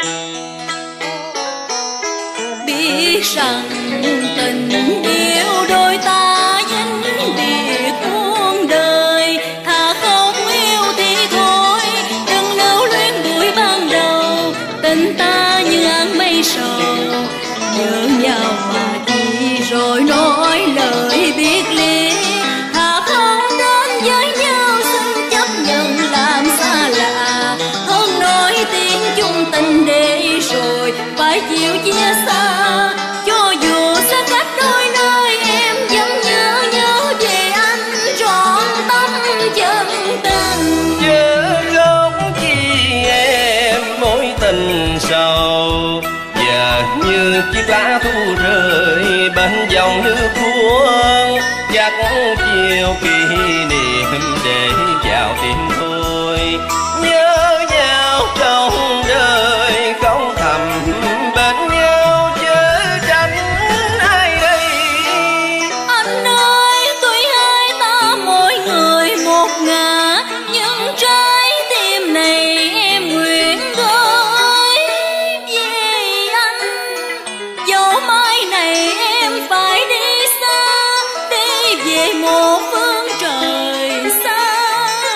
Biết rằng tình yêu đôi ta dính biệt muôn đời, thà không yêu thì thôi, đừng lưu luyến buổi ban đầu. Tình ta như áng mây sầu, nhớ nhau mà đi rồi nói lời biệt ly. Thà không đến với nhau, xin chấp nhận làm xa lạ, hơn nói tiếng chung tình để rồi phải chịu chia xa. Cho dù xa cách đôi nơi, em vẫn nhớ nhớ về anh trọn tâm chân tình. Chớ khóc chi em mối tình sầu, giờ như chiếc lá thu rơi bên dòng nước cuốn, chắc chiều kỷ niệm để vào tim thôi. Nhớ nhau trong đời không thầm bên nhau, chớ tránh ai đây. Anh ơi, tuổi hai ta mỗi người một ngả, nhưng trái tim này em nguyện gửi về anh. Dẫu mai này em phải đi xa, đi về một phương trời xa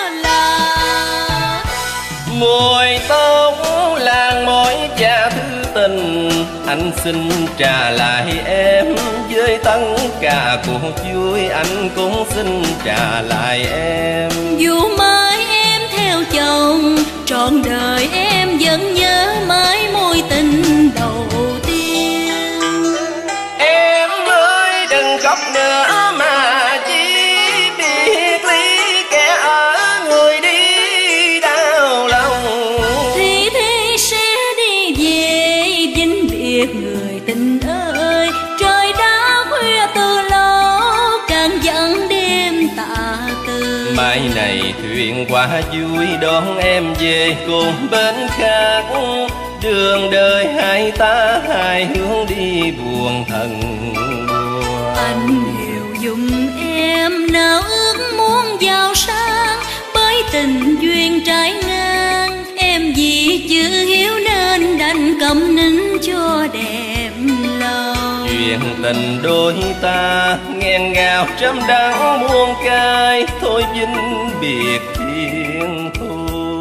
lạ. Mùi tóc làng mỏi cha thứ tình, anh xin trả lại em với tất cả cuộc vui. Anh cũng xin trả lại em. Dù mai em theo chồng, trọn đời em vẫn nhớ mãi mối tình đầu tiên. Em ơi đừng khóc nữa mà chỉ biệt ly, kẻ ở người đi đau lòng. Thì thì sẽ đi về vĩnh biệt người tình ơi. Trời đã khuya từ lâu, càng vẫn đêm tạ từ. Mai này thuyền qua vui đón em về cùng bên khác, đường đời hai ta hai hướng đi buồn thân buồn. Anh hiểu dùm em nào ước muốn giàu sang, bởi tình duyên trái ngang. Em vì chưa hiếu nên đành cầm nín cho đẹp lòng. Chuyện tình đôi ta nghẹn ngào trăm đắng muôn cay, thôi vĩnh biệt thiên thu.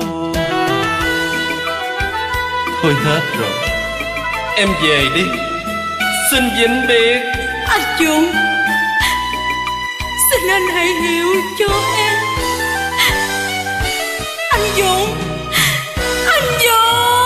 Thôi hết rồi, em về đi, xin vĩnh biệt. Anh Dũng, xin anh hãy hiểu cho em. Anh Dũng, anh Dũng.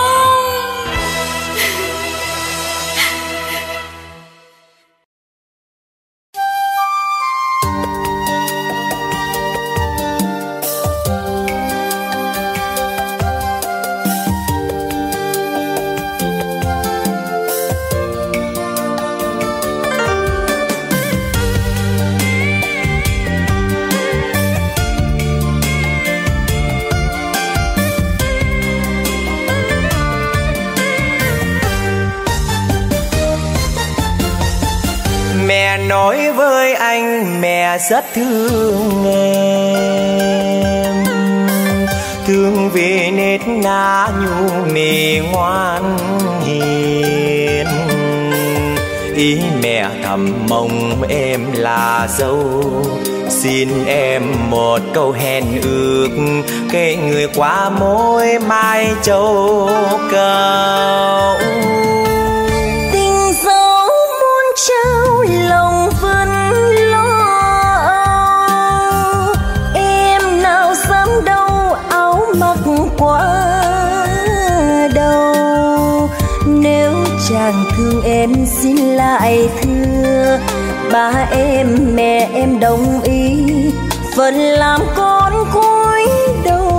Mẹ nói với anh mẹ rất thương em, thương vì nết na nhu mì ngoan hiền. Ý mẹ thầm mong em là dâu, xin em một câu hẹn ước, kể người qua môi mai châu cầu. Tình dấu muốn trao lòng vẫn lo âu, em nào dám đâu áo mặc quá đâu. Nếu chàng thương em xin lại thưa, ba em mẹ em đồng ý, vẫn làm con cúi đầu.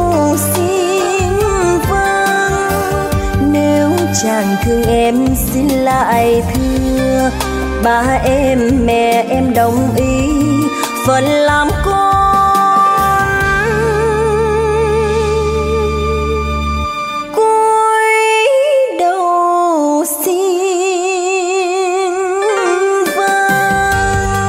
chàng thương em xin lại thưa. Ba em mẹ em đồng ý phận làm con, cúi đầu xin vâng.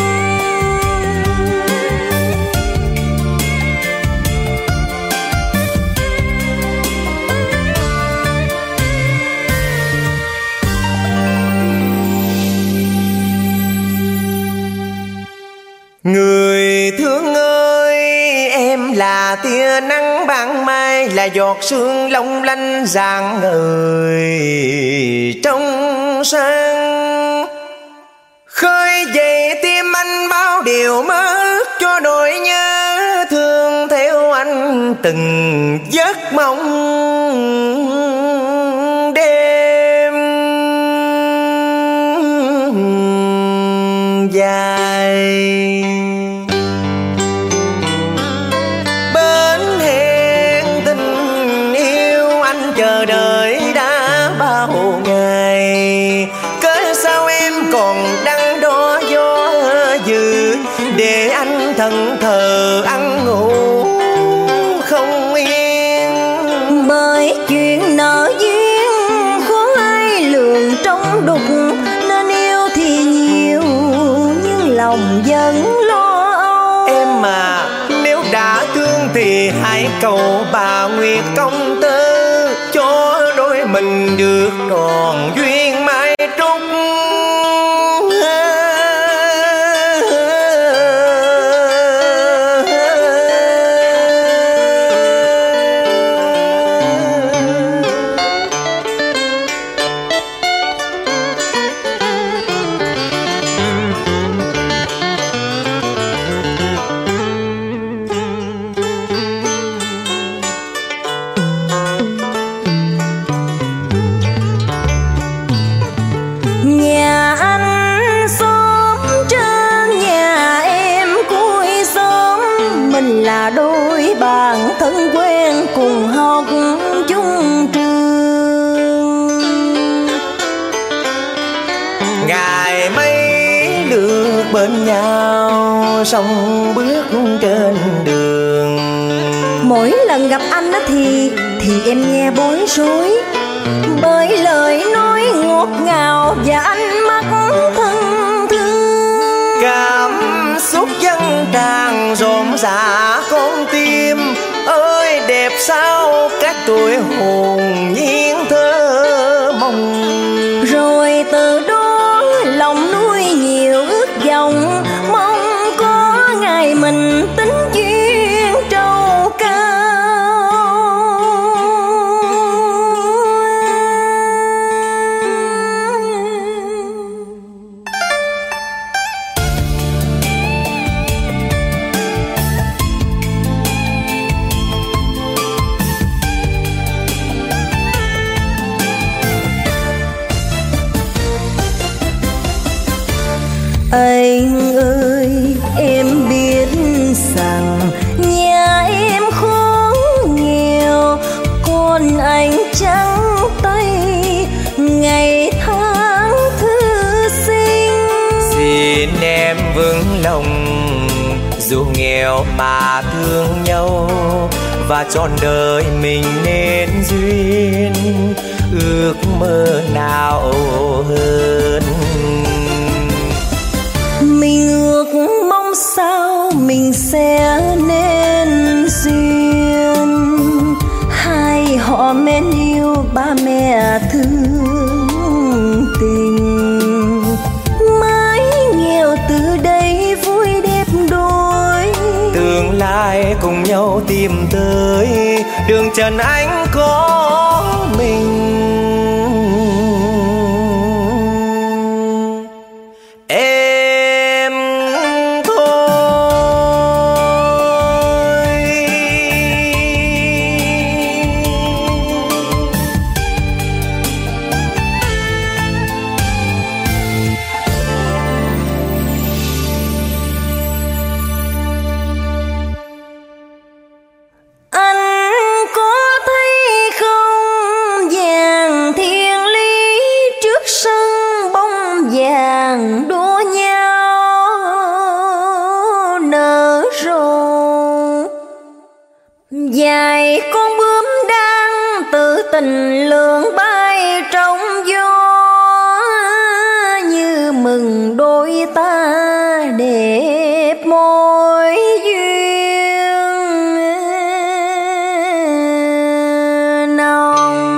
Người thương ơi, em là tia nắng ban mai, là giọt sương long lanh rạng ngời trong sáng. Khơi dậy tim anh bao điều mơ ước, cho nỗi nhớ thương theo anh từng giấc mộng đêm dài. Bên hẹn tình yêu anh chờ đợi đã bao ngày, cớ sao em còn đắn đo do dự, để anh thẫn thờ ăn ngủ không yên. Bởi chuyện nợ duyên khó ai lường trong đục, nên yêu thì nhiều nhưng lòng vẫn lo âu. Em mà nếu đã thương thì hãy cầu bà Nguyệt công tử, cho đôi mình được tròn duyên mãi trúc. Nhà anh xóm trên nhà em cuối xóm, mình là đôi bạn thân quen cùng học chung trường. Ngày mấy lượt bên nhau song bước trên đường, Mỗi lần gặp anh á thì thì em nghe bối rối, bởi lời nói ngọt ngào và ánh mắt thân thương. cảm xúc dâng tràn rộn rã con tim ơi, đẹp sao các tuổi hồn nhiên thơ mộng. Rồi từ đó lòng nuôi nhiều ước vọng, mong có ngày mình tính duyên trầu cao. Anh ơi em biết rằng nhà em khó nghèo, con anh trắng tay ngày tháng thư sinh. Xin em vững lòng dù nghèo mà thương nhau, và trọn đời mình nên duyên ước mơ nào hơn. Mình ước mong sao mình sẽ nên duyên, hai họ mến yêu ba mẹ thương tình. Mái nghèo từ đây vui đẹp đôi, Tương lai cùng nhau tìm tới đường trần anh có mình. Em thôi. Anh có thấy không, vàng thì dài con bướm đang tự tình lượn bay trong gió, như mừng đôi ta đẹp mối duyên nồng.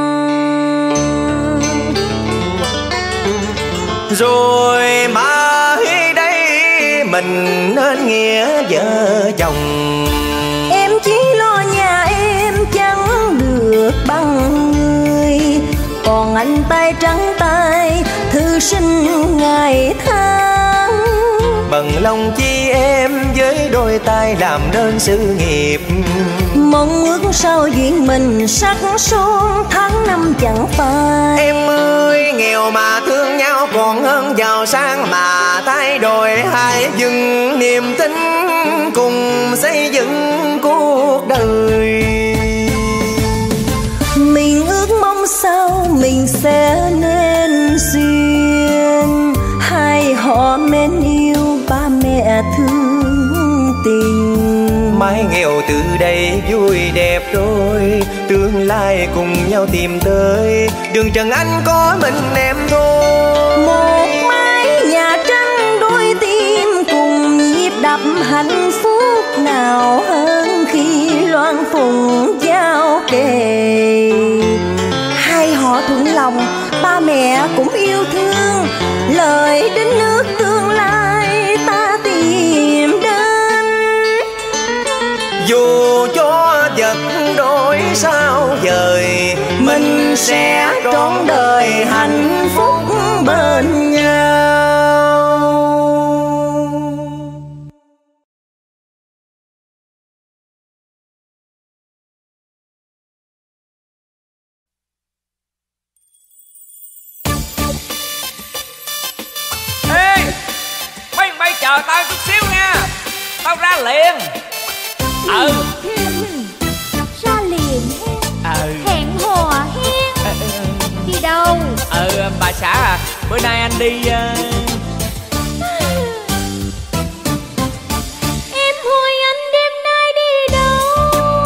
Rồi mãi đây mình nên nghĩa vợ chồng. Em chỉ lo nhà em chẳng được bằng người, còn anh tay trắng tay thư sinh ngày tháng. Bằng lòng chi em với đôi tay làm nên sự nghiệp. Mong ước sao duyên mình sắc son tháng năm chẳng phai. Em ơi nghèo mà thương nhau còn hơn giàu sang mà thay đổi. Hãy dừng niềm tin cùng xây dựng cuộc đời. Mình ước mong sao mình sẽ nên duyên, hai họ mến yêu ba mẹ thương tình. Mái nghèo từ đây vui đẹp đôi, tương lai cùng nhau tìm tới. Đường trần anh có mình em thôi. Một mái nhà trắng đôi tim cùng nhịp đập hạnh phúc, nào hơn khi loan phụng giao kề. Hai họ thuận lòng, ba mẹ cũng yêu thương, lời đến nước tương lai ta tìm đến. Dù cho vật đổi sao dời, mình sẽ trọn đời hạnh phúc bên nhau. Ê, mấy bay chờ tao chút xíu nha, tao ra liền. Ừ. Ra liền hen. Ừ. Hẹn hò hen. Ừ, ừ, ừ. Đi đâu? Ừ, bà xã à, bữa nay anh đi uh... Em hỏi anh đêm nay đi đâu?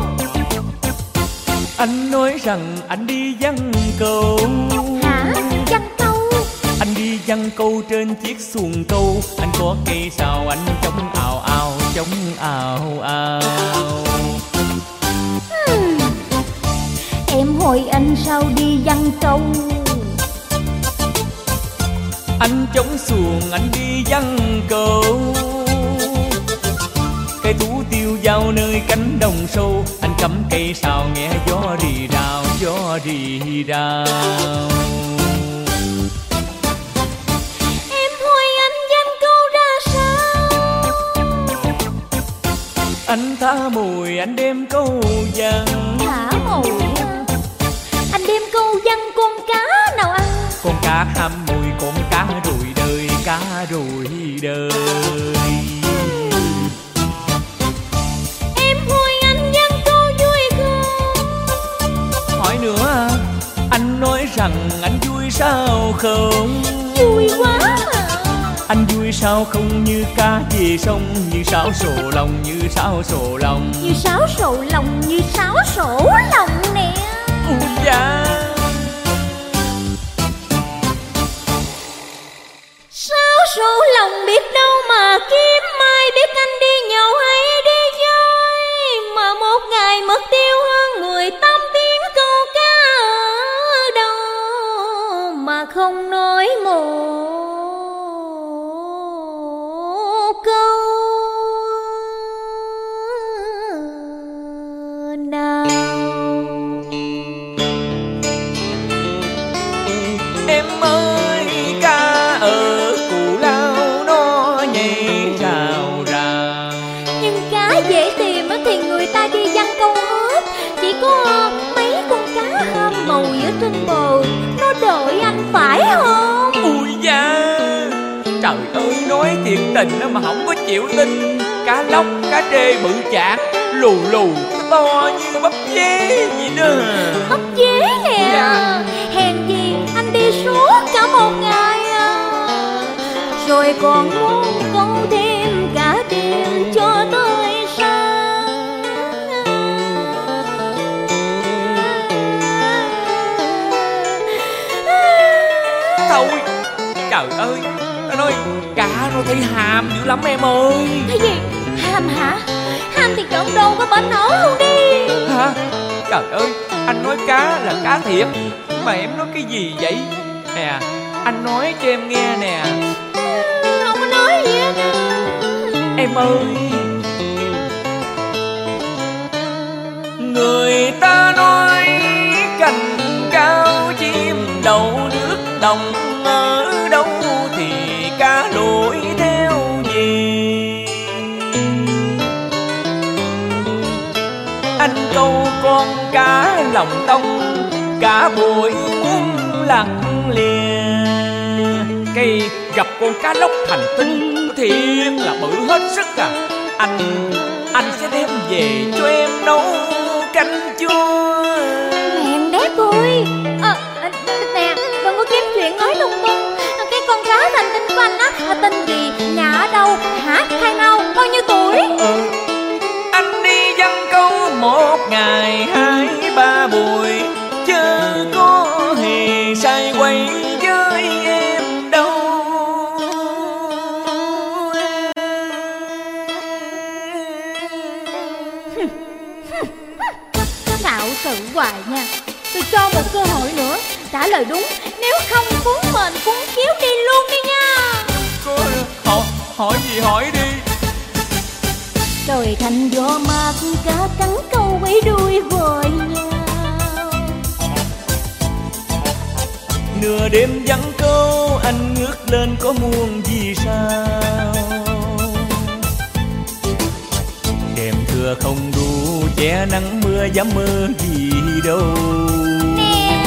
Anh nói rằng anh đi giăng câu. Hả? Giăng câu? Anh đi giăng câu trên chiếc xuồng câu. Anh có cây sào anh chống ào ào, chống ào ào. Hmm. Em hỏi anh sao đi giăng câu? Anh chống xuồng anh đi giăng câu. Cây tú tiêu dao nơi cánh đồng sâu. Anh cắm cây sào nghe gió rì rào, gió rì rào. Em hỏi anh giăng câu ra sao? Anh thả mồi anh đem câu giăng. Thả mồi? Anh đem câu giăng con cá nào ăn? Con cá ham mồi, con cá rồi đời, cá rồi đời. Em hỏi anh giăng câu vui không? Hỏi nữa à, anh nói rằng anh vui sao không? Vui quá mà. Anh vui sao không như cá về sông, như sáo sổ lòng, như sáo sổ lòng. Như sáo sổ lòng, như sáo sổ lòng nè. Ui da. Sáo sổ lòng biết đâu mà kiếm, mai biết anh đi nhậu hay đi chơi, mà một ngày mất tiêu hơn mười tám tiếng câu cá ở đâu mà không nói một câu nào. Em ơi cá ở Cù Lao nó nhảy rào rào. Nhưng cá dễ tìm thì người ta đi giăng câu hết. Chỉ có mấy con cá ham mồi ở trên bờ, nó đợi anh phải không? Ui da. Trời ơi nói thiệt tình mà không có chịu tin. Cá lóc, cá trê bự chạc, lù lù to như bắp dế vậy đó. Bắp dế nè. Dạ. Hèn gì anh đi suốt cả một ngày à. Rồi còn muốn câu thêm cả đêm cho tới sáng. Tao thấy ham dữ lắm em ơi. Cái gì? Ham hả? Ham thì trộn đồ có bển nổi luôn đi. Hả? Trời ơi, anh nói cá là cá thiệt, mà em nói cái gì vậy? Nè, anh nói cho em nghe nè. Không có nói gì hết. Em ơi, người ta nói cành cao chim đậu nước đồng, ở đâu thì cá lội theo gì. Anh câu con cá lòng tông, cá bội muốn lặng lìa. Cây gặp con cá lóc thành tinh thiệt là bự hết sức à. Anh, anh sẽ đem về cho em nấu canh chua. Mèn đét ơi. Ờ, à, nè, đừng có kiếm chuyện nói lung tung. Cái con cá thành tinh của anh á, à, tên gì, nhà ở đâu, hả, khai mau, bao nhiêu tuổi? Ừ, anh đi văn câu một ngày hai ba buổi, chứ có hề say quay với em đâu. Xạo sự hoài nha. Tôi cho một cơ hội nữa, trả lời đúng, nếu không cuốn mền cuốn chiếu đi luôn đi nha. Có hỏi, hỏi gì hỏi đi. Trời thành gió mát, cá trắng câu quấy đuôi gọi nhau. Nửa đêm vắng câu, anh ngước lên có muôn vì sao. Đêm thưa không đủ che nắng mưa dám mơ gì đâu. Nè,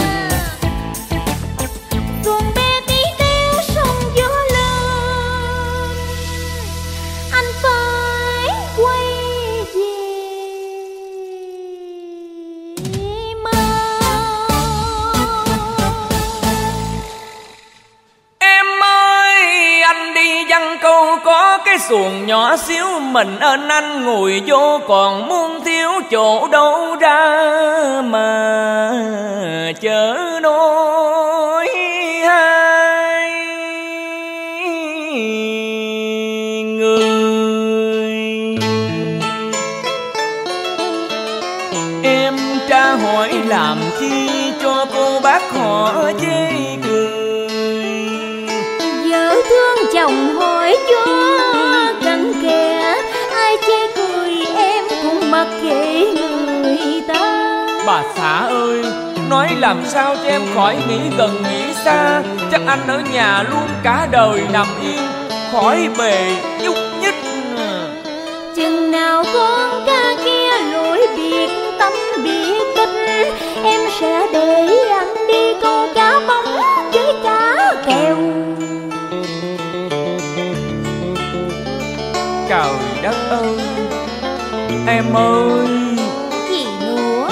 xuồng bé tí teo sông gió lên, anh phải quay về mau. Em ơi, anh đi văn câu có cái xuồng nhỏ xíu, mình ơn anh ngồi vô còn muốn thiếu chỗ đâu ra mà chở nổi hai người. Em tra hỏi làm chi cho cô bác họ chê cười. Vợ thương chồng hỏi cho cặn kẽ, ai chê cười em cũng mặc kệ người ta. Bà xã ơi, nói làm sao cho em khỏi nghĩ gần nghĩ xa. Chắc anh ở nhà luôn cả đời nằm yên, khỏi bề nhúc nhích. Chừng nào con cá kia lối biệt tâm biệt tích, em sẽ để anh đi câu cá bóng với cá kèo. Trời đất ơi, em ơi. Gì nữa?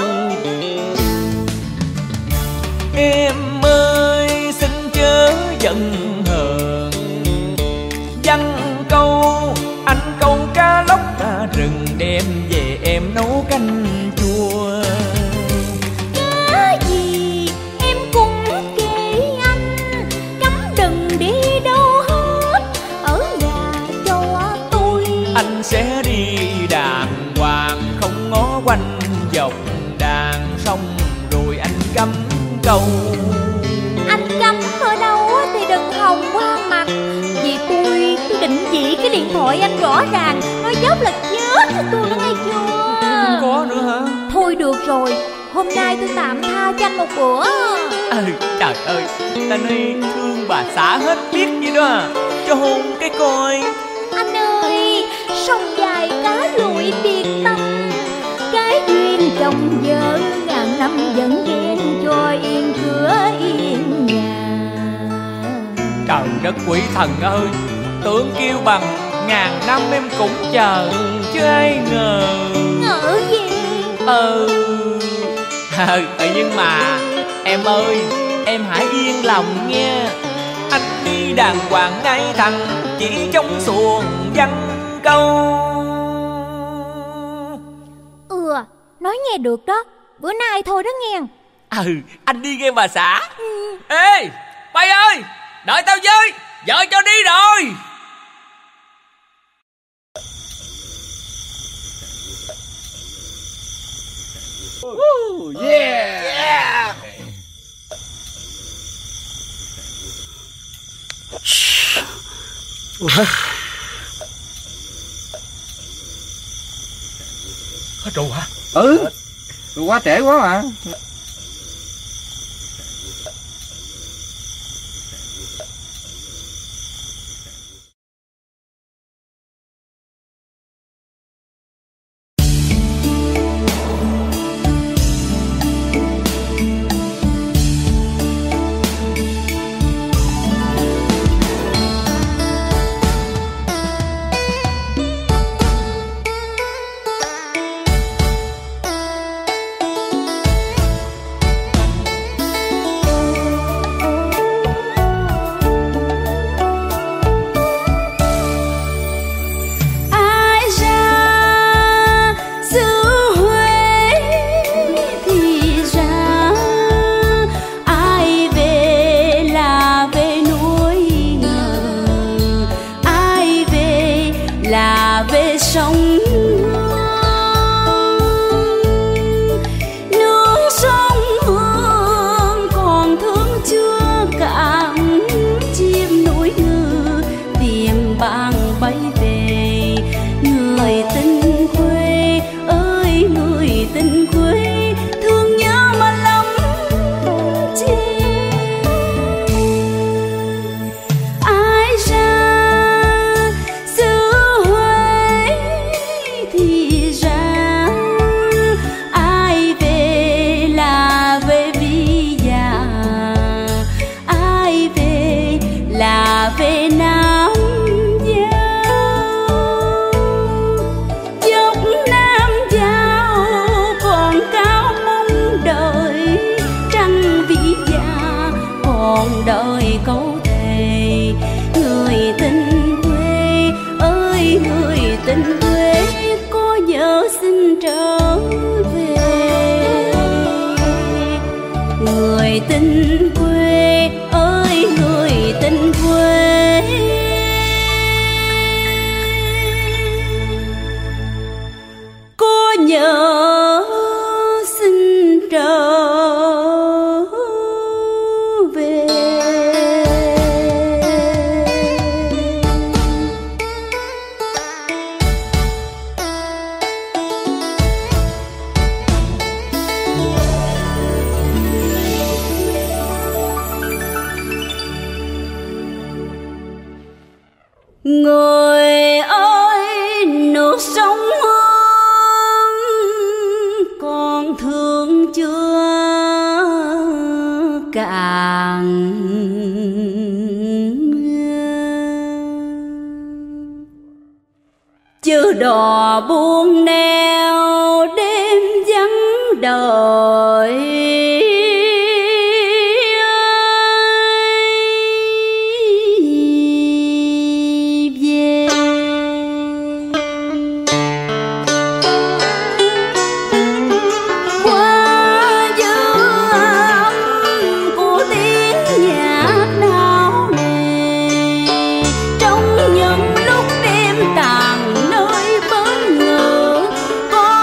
Em ơi, xin chớ giận hờn. Văn câu, anh câu cá lóc ra rừng, đem về em nấu canh chua. Cá gì em cũng kể anh, cấm đừng đi đâu hết, ở nhà cho tôi. Anh sẽ đi đàng hoàng, không ngó quanh dọc đàn sông, rồi anh cắm câu. Anh cấm ở đâu thì đừng hòng qua mặt, vì tôi tôi định vị cái điện thoại anh rõ ràng, nói dốc là chết tôi đó nghe chưa? Không có nữa hả? Thôi được rồi, hôm nay tôi tạm tha cho anh một bữa. Ừ, trời ơi, ta nói thương bà xã hết biết vậy đó à. Cho hôn cái coi. Anh ơi, sông dài cá lội biệt tâm, cái duyên chồng vợ ngàn năm vẫn ghen cho yên cửa yên nhà. Trời đất quỷ thần ơi, tưởng kêu bằng ngàn năm em cũng chờ, chứ ai ngờ. Ngỡ gì? Ừ, ừ, nhưng mà em ơi, em hãy yên lòng nghe. Anh đi đàng hoàng ngay thẳng, chỉ trong xuồng văn câu. Ừ, nói nghe được đó, bữa nay thôi đó nghe. Ừ, anh đi nghe bà xã. Ừ. Ê, bay ơi, đợi tao với, vợ cho đi rồi. Yeah. Yeah. Ủa? Hết rồi hả? Ừ. Quá trễ quá mà. Người ơi, nước sông Hương còn thương chưa cạn, chớ đò buông neo đêm vắng đời. Trong những lúc đêm tàn nơi bến ngự, có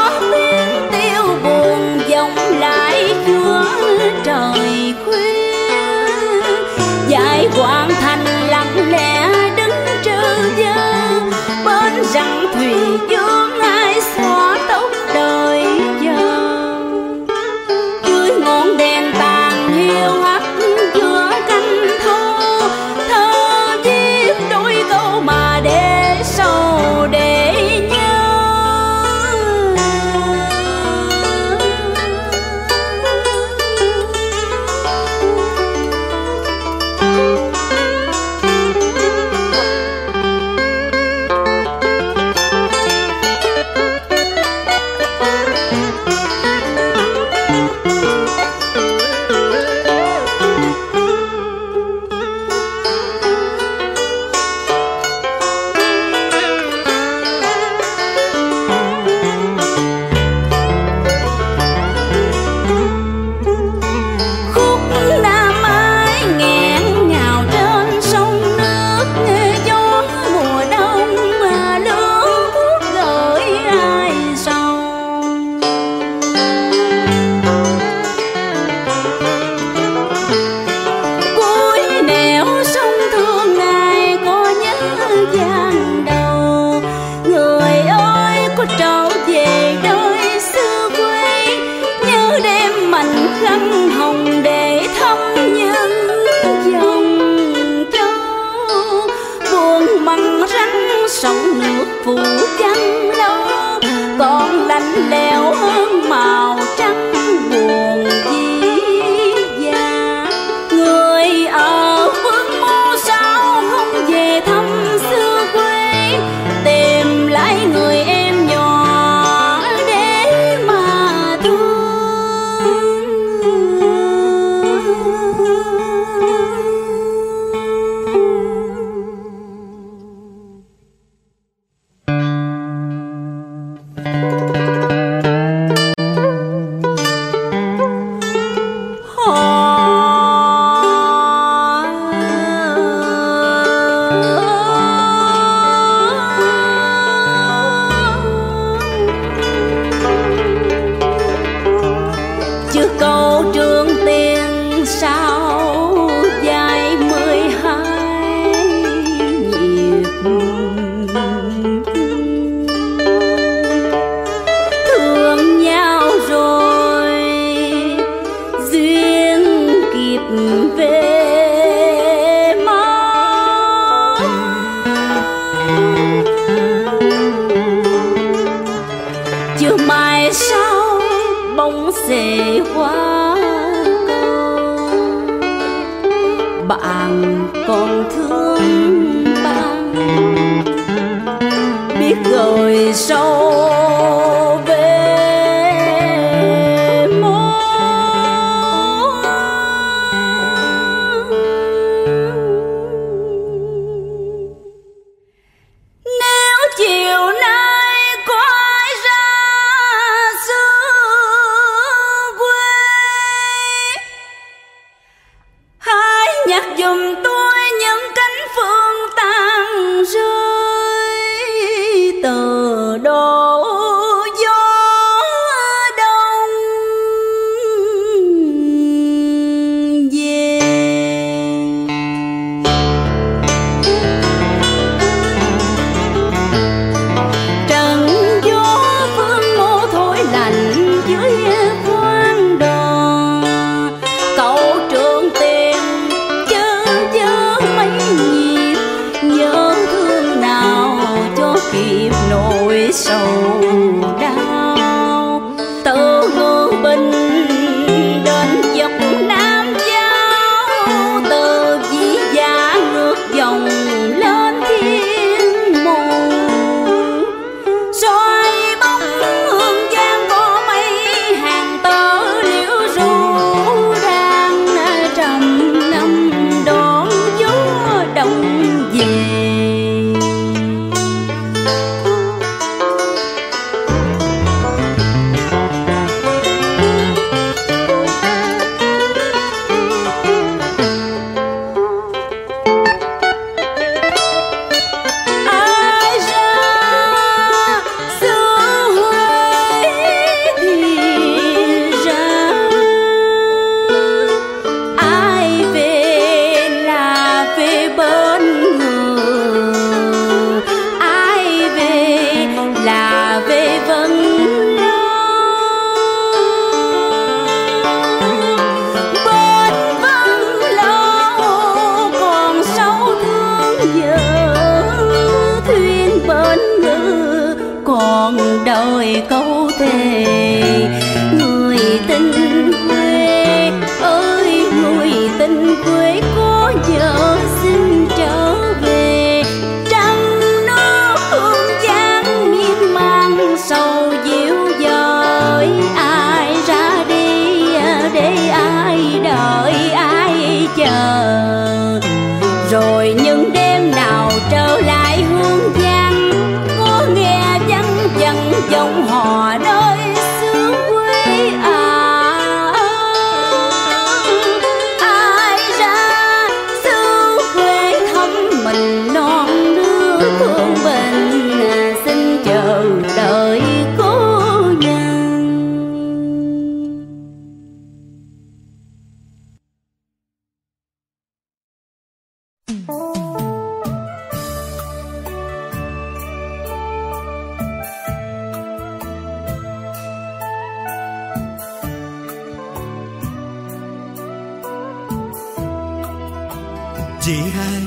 Chị hai,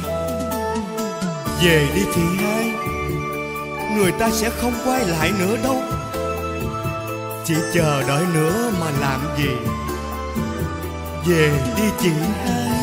về đi chị hai, người ta sẽ không quay lại nữa đâu. Chị chờ đợi nữa mà làm gì? Về đi chị hai.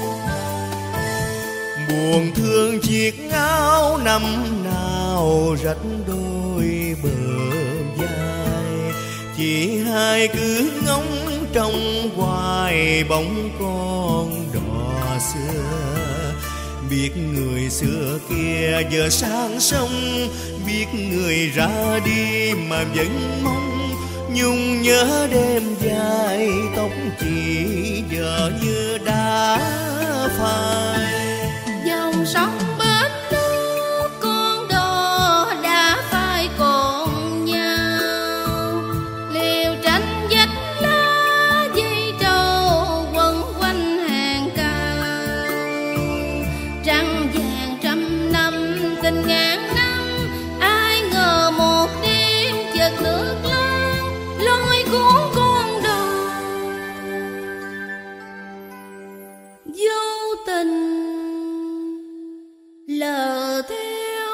Buồn thương chiếc áo năm nào rách đôi bờ vai. Chị hai cứ ngóng trông hoài bóng con đò xưa, Biết người xưa kia giờ sang sông, biết người ra đi mà vẫn mong. Nhung nhớ đêm dài tóc chỉ giờ như đã phai. Dòng sông bên nước con đò đã phai còn nhau, liều tranh vách lá dây trầu quấn quanh hàng cao. Trăng vàng trăm năm tình ngàn năm, ai ngờ một đêm chợt nước lớn lôi cuốn con đò. Vô tình lờ theo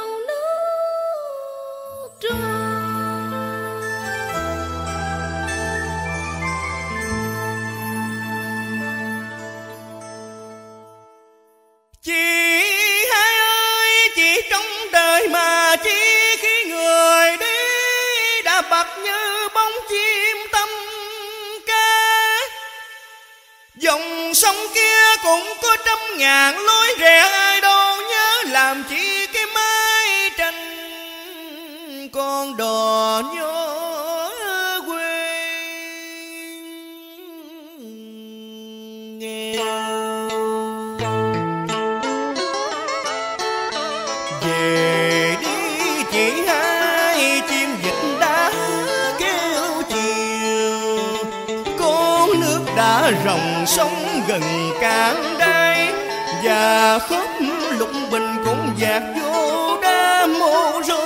nước trôi. Chị hai ơi, chỉ trong đời mà chỉ khi người đi đã bạc như bóng chim tâm ca. Dòng sông kia cũng có trăm ngàn lối rẽ, ai đâu nhớ làm chi cái mái tranh con đò nhỏ quê nghèo. Về đi chị hai, chim vịt đã kêu chiều. Con nước đã ròng sông gần cạn đây, và khóc lục bình cũng dạt vô đá mô rô.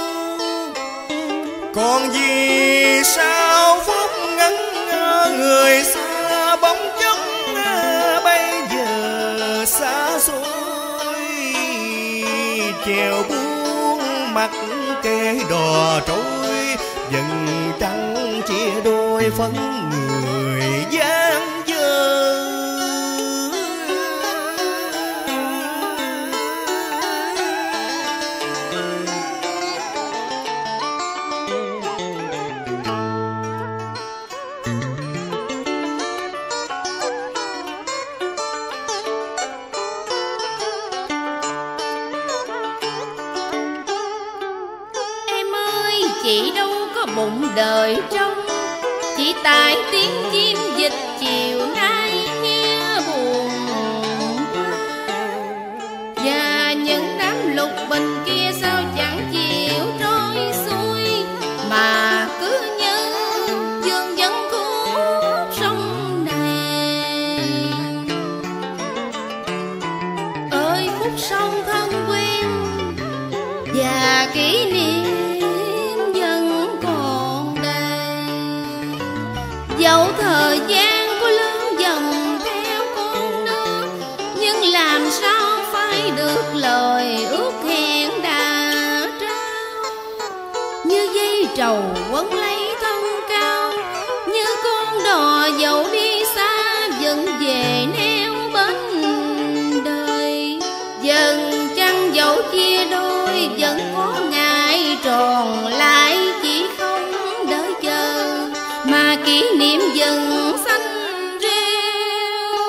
Còn vì sao phút ngẩn ngơ người xưa bóng dáng bây giờ xa xôi. Chèo buông mặt kê đò trôi, dần trăng chia đôi phấn người gian dơ. Chị đâu có bụng đời trong, chỉ tại tiếng chim dịch chiều nay nghe buồn. Và những đám lục bình kia sao chẳng chịu trôi xuôi, mà cứ như dương dân khúc sông này. Ơi khúc sông thân quen và kỷ niệm dẫu thời gian có lớn dần theo con nước, nhưng làm sao phai được lời ước hẹn đã trao. Như dây trầu quấn lấy thân cao, như con đò dẫu đi xa vẫn về neo bến đời. Dần trăng dẫu chia đôi vẫn có ngày tròn lại, chỉ không đợi chờ mà kỷ niệm dần xanh rêu.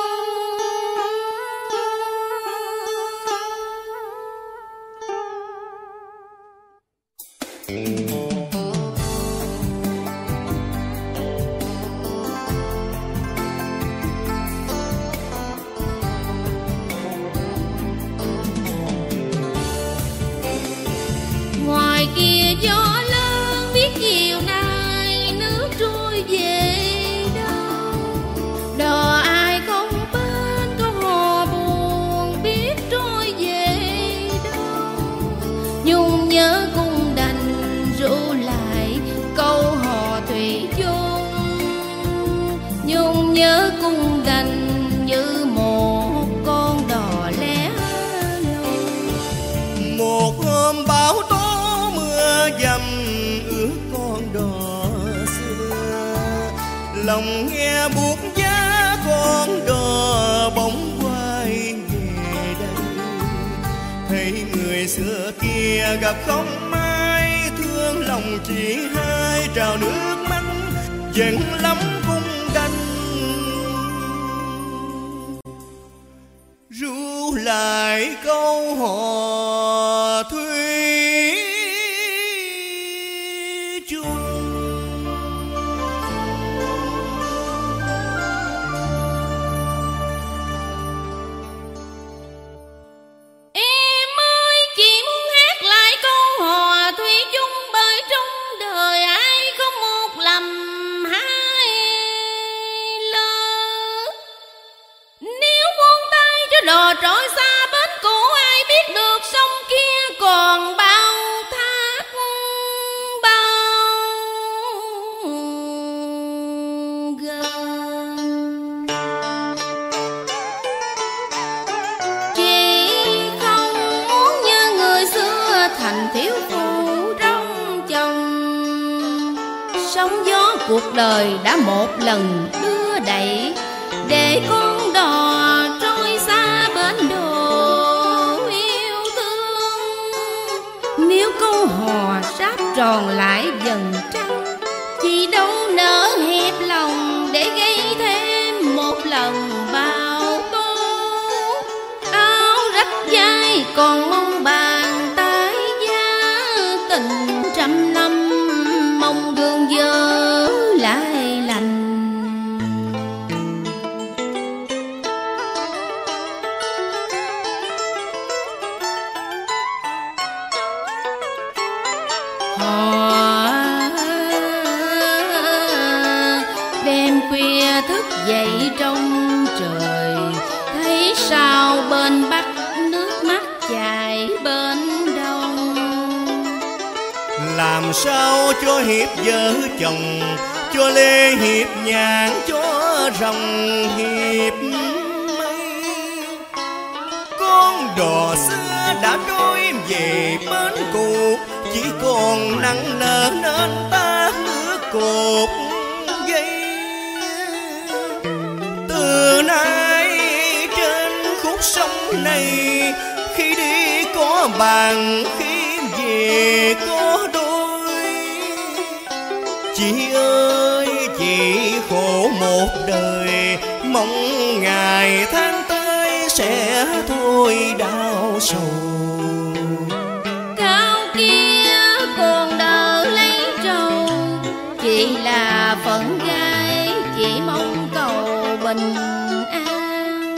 Ngoài kia gió lớn biết chiều nay nước trôi về đâu. Đò ai không bên có hò buồn biết trôi về đâu. Nhung nhớ cung đành ru lại câu hò thủy chung. Nhung nhớ cung đành như một con đò lẻ loi. Một hôm bão tố mưa dầm ướt con đò xưa, lòng nghe buốt giá con đò bóng quay về đây. Thấy người xưa kia gặp không ai, thương lòng chị hai trào nước mắt giận lắm cung đành. Ru lại câu chung. Em ơi, chỉ muốn hát lại câu hò thủy chung, bởi trong đời ai không một lầm hai lỡ. Nếu buông tay cho đò trôi xa bến cũ, ai biết được sông kia còn bao thác bao gần. Chỉ không muốn như người xưa thành thiếu phụ trong chồng. Sóng gió cuộc đời đã một lần đưa đẩy, để con đò trôi xa bến đồ yêu thương. Nếu câu hò sáp tròn lại dần trăng, chỉ đâu nỡ hẹp lòng để gây thêm một lần bao tố. Áo rách vai còn mong bàn tay giá, tình trăm năm mong gương dơ lại lành. Hò đêm khuya thức dậy trong trời, thấy sao bên bắc nước mắt chảy bên đông. Làm sao cho hiệp vợ chồng, cho lê hiệp nhàn, cho rồng hiệp mây. Con đò xưa đã trôi về bến cũ, chỉ còn nặng nợ nên ta nước cột dây. Từ nay trên khúc sông này, khi đi có bạn, khi về có đôi. Chị ơi chị khổ một đời, mong ngày tháng tới sẽ thôi đau sầu. Cao kia còn đỡ lấy trầu, chỉ là phận gái, chỉ mong cầu bình an.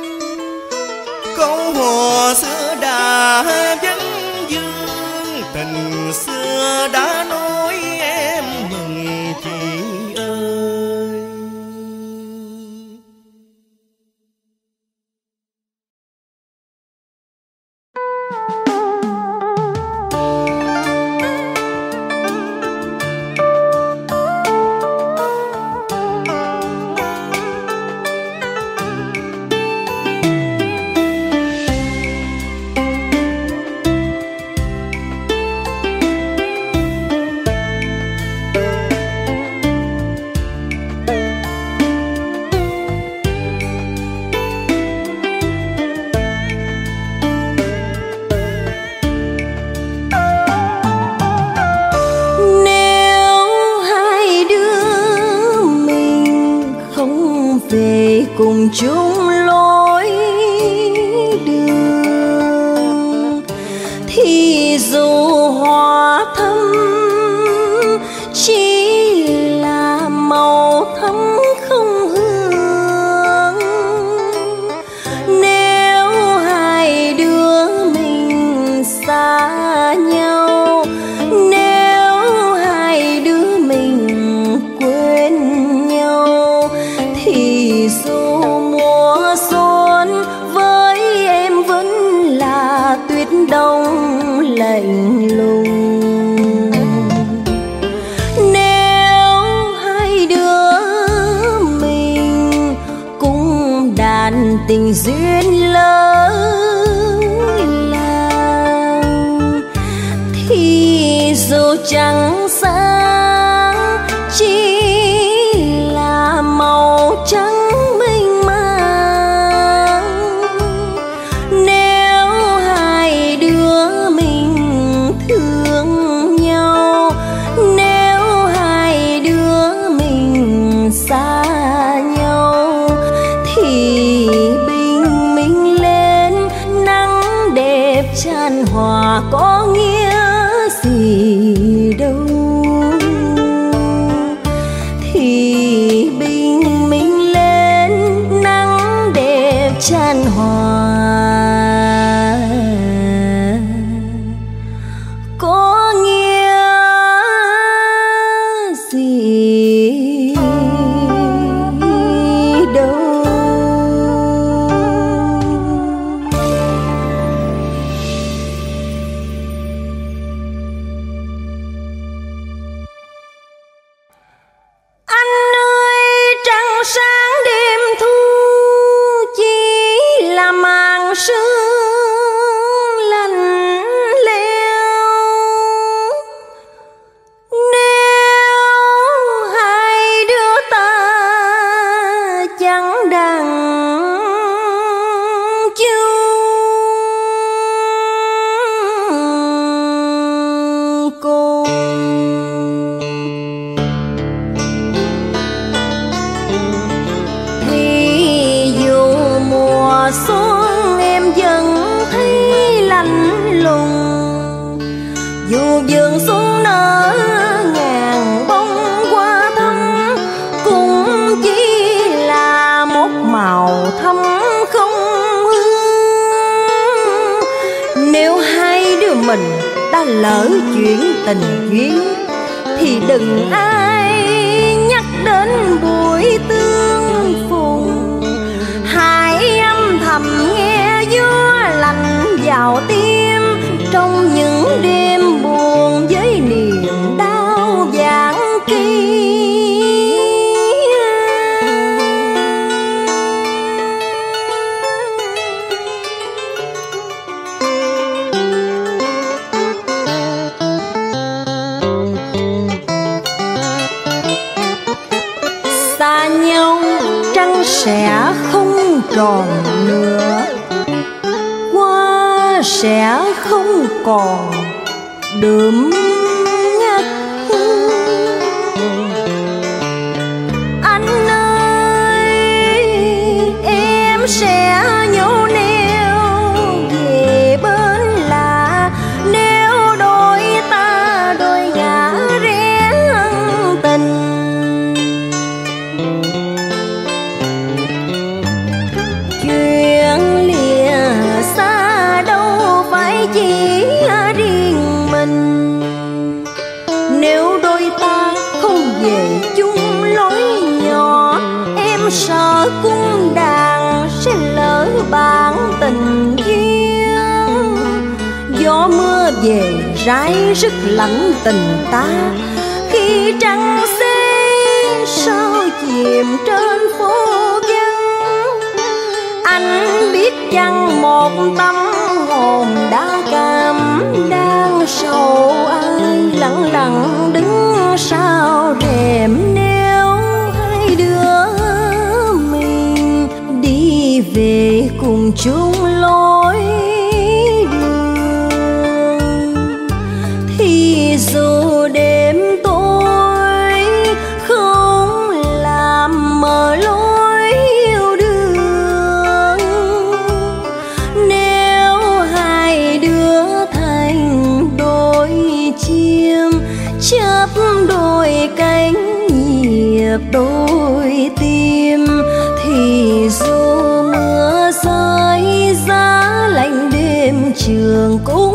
Câu hò xưa đã vẫn dương, tình xưa đã nói em mừng chị ơi. cùng chung lối đường thì dù hoa thắm chỉ là màu thắm không hương. Nếu hai đứa mình xa nhau, nếu hai đứa mình quên nhau, thì dù mùa xuân với em vẫn là tuyết đông lạnh lùng. Nếu hai đứa mình cũng đàn tình duyên lỡ làng, thì dù trắng sáng chỉ là màu trắng mênh mang. Nếu hai đứa mình thương nhau, nếu hai đứa mình xa nhau, thì bình minh lên nắng đẹp chan hòa có nghĩa gì đâu. chan hòa có nghĩa gì đâu. Anh ơi trăng sáng đêm thu chỉ là màn sương lạnh lẽo. Nếu hai đứa ta chẳng đặng chung cùng thì dù mùa xuân em vẫn thấy lạnh lùng, dù vườn xuân nở ngàn bông hoa thắm cũng chỉ là một màu thắm không hương. Nếu hai đứa mình đã lỡ chuyện tình duyên thì đừng ai nhắc đến buổi tương phùng. Hãy âm thầm nghe gió lạnh vào tim trong những đêm buồn với niềm đau vạn kỳ. Xa nhau trăng sẽ không tròn nữa, hoa sẽ không còn đượm ngắt. Anh ơi em sẽ nhổ neo về bên lạ, nếu đôi ta đôi ngã rẽ tình. Chuyện lìa xa đâu phải chỉ riêng mình, nếu đôi ta không về chung lối nhỏ, em sợ cung đàn sẽ lỡ bản tình duyên. Gió mưa về rải rứt lạnh tình ta, khi trăng xế sao chìm trên phố vắng. Anh biết chăng một tâm hồn đã cảm đang sầu ai lặng lặng đứng sau rèm. Nếu hai đứa mình đi về cùng chung lối đường thì dù đêm tối không làm mờ lối yêu đương. Nếu hai đứa thành đôi chim chớp đôi cánh nhịp đôi tim, thì dù mưa rơi giá lạnh đêm trường cũng